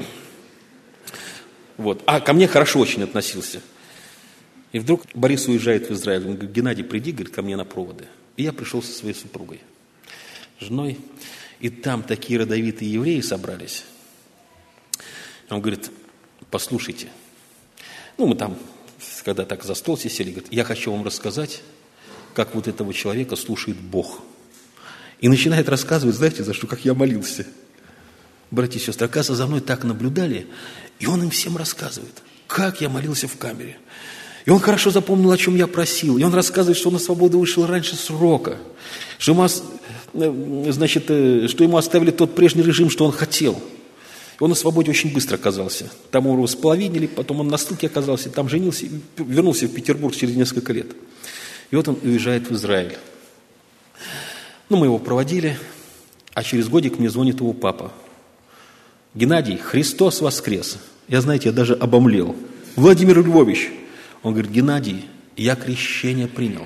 Вот. А ко мне хорошо очень относился. И вдруг Борис уезжает в Израиль. Он говорит: Геннадий, приди, говорит, ко мне на проводы. И я пришел со своей супругой, женой. И там такие родовитые евреи собрались. Он говорит: послушайте. Ну, мы там, когда так за стол сели, говорит: я хочу вам рассказать, как вот этого человека слушает Бог. И начинает рассказывать, знаете, за что, как я молился. Братья и сестры, оказывается, за мной так наблюдали, и он им всем рассказывает, как я молился в камере. И он хорошо запомнил, о чем я просил. И он рассказывает, что он на свободу вышел раньше срока, что ему, значит, что ему оставили тот прежний режим, что он хотел. И он на свободе очень быстро оказался. Там его споловинили, потом он на ссылке оказался, там женился, и вернулся в Петербург через несколько лет. И вот он уезжает в Израиль. Ну, мы его проводили, а через годик мне звонит его папа. Геннадий, Христос воскрес. Я, знаете, я даже обомлел. Владимир Львович. Он говорит: Геннадий, я крещение принял.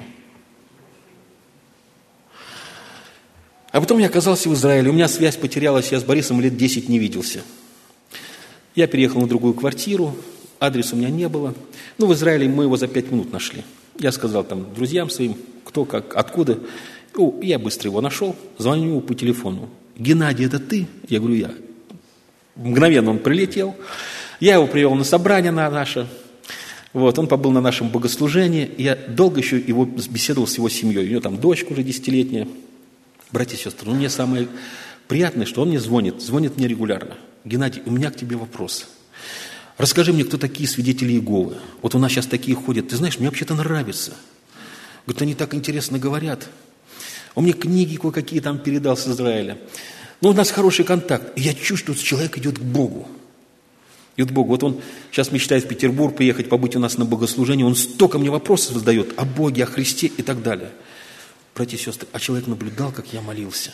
А потом я оказался в Израиле. У меня связь потерялась, я с Борисом лет десять не виделся. Я переехал на другую квартиру, адреса у меня не было. Ну, в Израиле мы его за пять минут нашли. Я сказал там друзьям своим, кто, как, откуда. Ну, я быстро его нашел, звоню ему по телефону. Геннадий, это ты? Я говорю: я. Мгновенно он прилетел. Я его привел на собрание на наше. Вот, он побыл на нашем богослужении. Я долго еще его беседовал с его семьей. У него там дочка уже десятилетняя. Братья и сестры, ну мне самое приятное, что он мне звонит. Звонит мне регулярно. Геннадий, у меня к тебе вопрос. Расскажи мне, кто такие свидетели Иеговы. Вот у нас сейчас такие ходят. Ты знаешь, мне вообще-то нравится. Говорит, они так интересно говорят. Он мне книги кое-какие там передал с Израиля. Ну, у нас хороший контакт. И я чувствую, что человек идет к Богу. Идет к Богу. Вот он сейчас мечтает в Петербург приехать, побыть у нас на богослужении. Он столько мне вопросов задает о Боге, о Христе и так далее. Братья и сестры, а человек наблюдал, как я молился.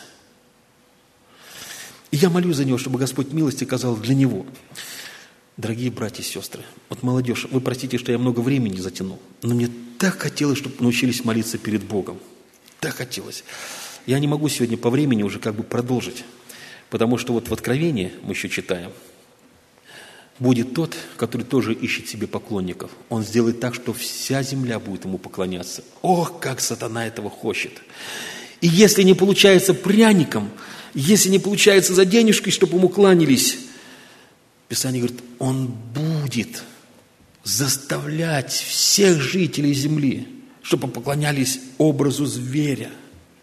И я молюсь за него, чтобы Господь милости оказал для него. Дорогие братья и сестры, вот молодежь, вы простите, что я много времени затянул, но мне так хотелось, чтобы научились молиться перед Богом. Так хотелось. Я не могу сегодня по времени уже как бы продолжить, потому что вот в Откровении мы еще читаем, будет тот, который тоже ищет себе поклонников. Он сделает так, что вся земля будет ему поклоняться. Ох, как сатана этого хочет! И если не получается пряником, если не получается за денежкой, чтобы ему кланялись, Писание говорит, он будет заставлять всех жителей земли, чтобы поклонялись образу зверя.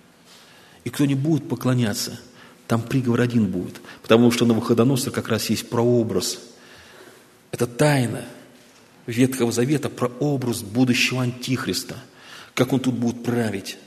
И кто не будет поклоняться, там приговор один будет. Потому что Навуходоносор как раз есть прообраз. Это тайна Ветхого Завета, прообраз будущего Антихриста. Как он тут будет править.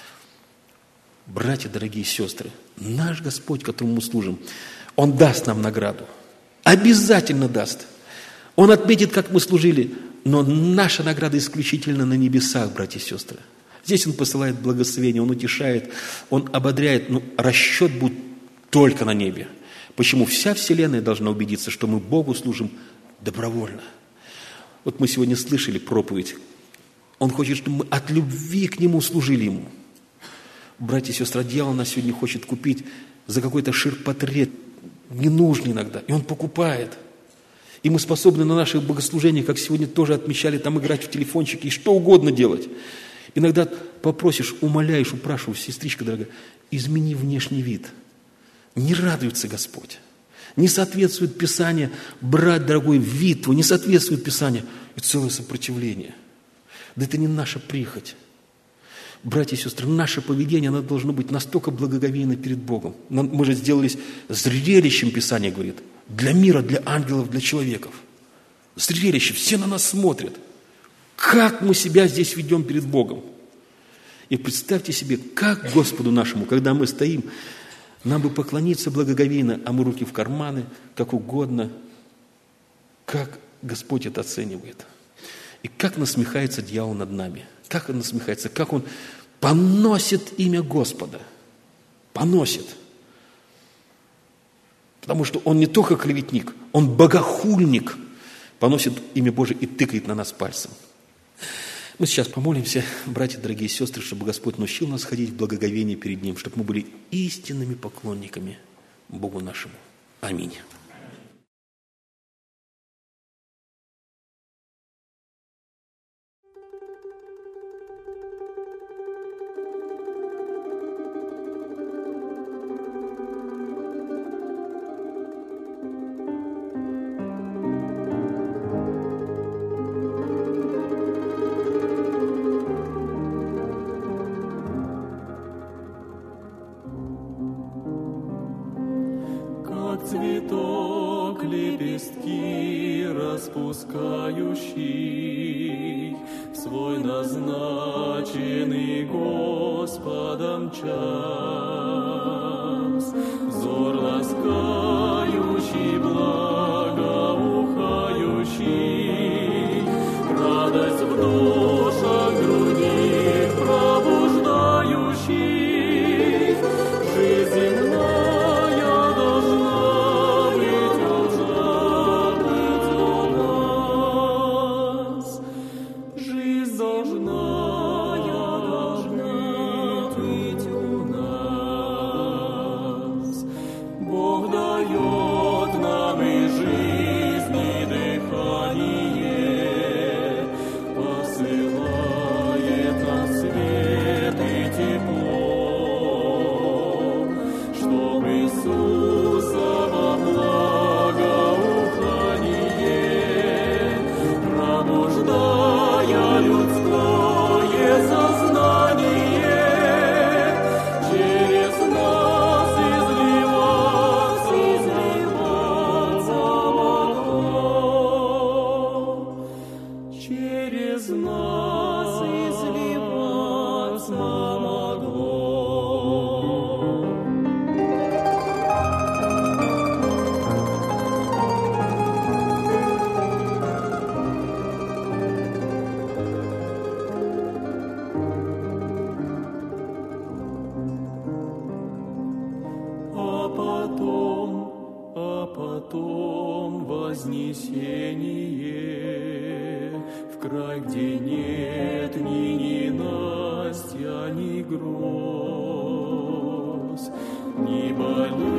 Братья, дорогие сестры, наш Господь, которому мы служим, Он даст нам награду. Обязательно даст. Он отметит, как мы служили, но наша награда исключительно на небесах, братья и сестры. Здесь Он посылает благословение, Он утешает, Он ободряет, но расчет будет только на небе. Почему? Вся вселенная должна убедиться, что мы Богу служим добровольно. Вот мы сегодня слышали проповедь. Он хочет, чтобы мы от любви к Нему служили Ему. Братья и сестры, дьявол нас сегодня хочет купить за какой-то ширпотреб, ненужный иногда, и он покупает. И мы способны на наших богослужениях, как сегодня тоже отмечали, там играть в телефончики и что угодно делать. Иногда попросишь, умоляешь, упрашиваешь, сестричка дорогая, измени внешний вид. Не радуется Господь. Не соответствует Писанию, брат дорогой, вид твой, не соответствует Писанию. И целое сопротивление. Да это не наша прихоть. Братья и сестры, наше поведение, оно должно быть настолько благоговейно перед Богом. Мы же сделались зрелищем, Писание говорит, для мира, для ангелов, для человеков. Зрелище, все на нас смотрят. Как мы себя здесь ведем перед Богом. И представьте себе, как Господу нашему, когда мы стоим, нам бы поклониться благоговейно, а мы руки в карманы, как угодно. Как Господь это оценивает. И как насмехается дьявол над нами. Как он насмехается, как он поносит имя Господа. Поносит. Потому что он не только клеветник, он богохульник. Поносит имя Божие и тыкает на нас пальцем. Мы сейчас помолимся, братья, дорогие сестры, чтобы Господь научил нас ходить в благоговении перед Ним, чтобы мы были истинными поклонниками Богу нашему. Аминь. Цветок лепестки распускающий, в свой назначенный Господом час, взор ласкающий, благоухающий, радость в душах других пробуждающий, жизнь земная должна вознесение в край, где нет ни ненастья, ни гром. ни больных,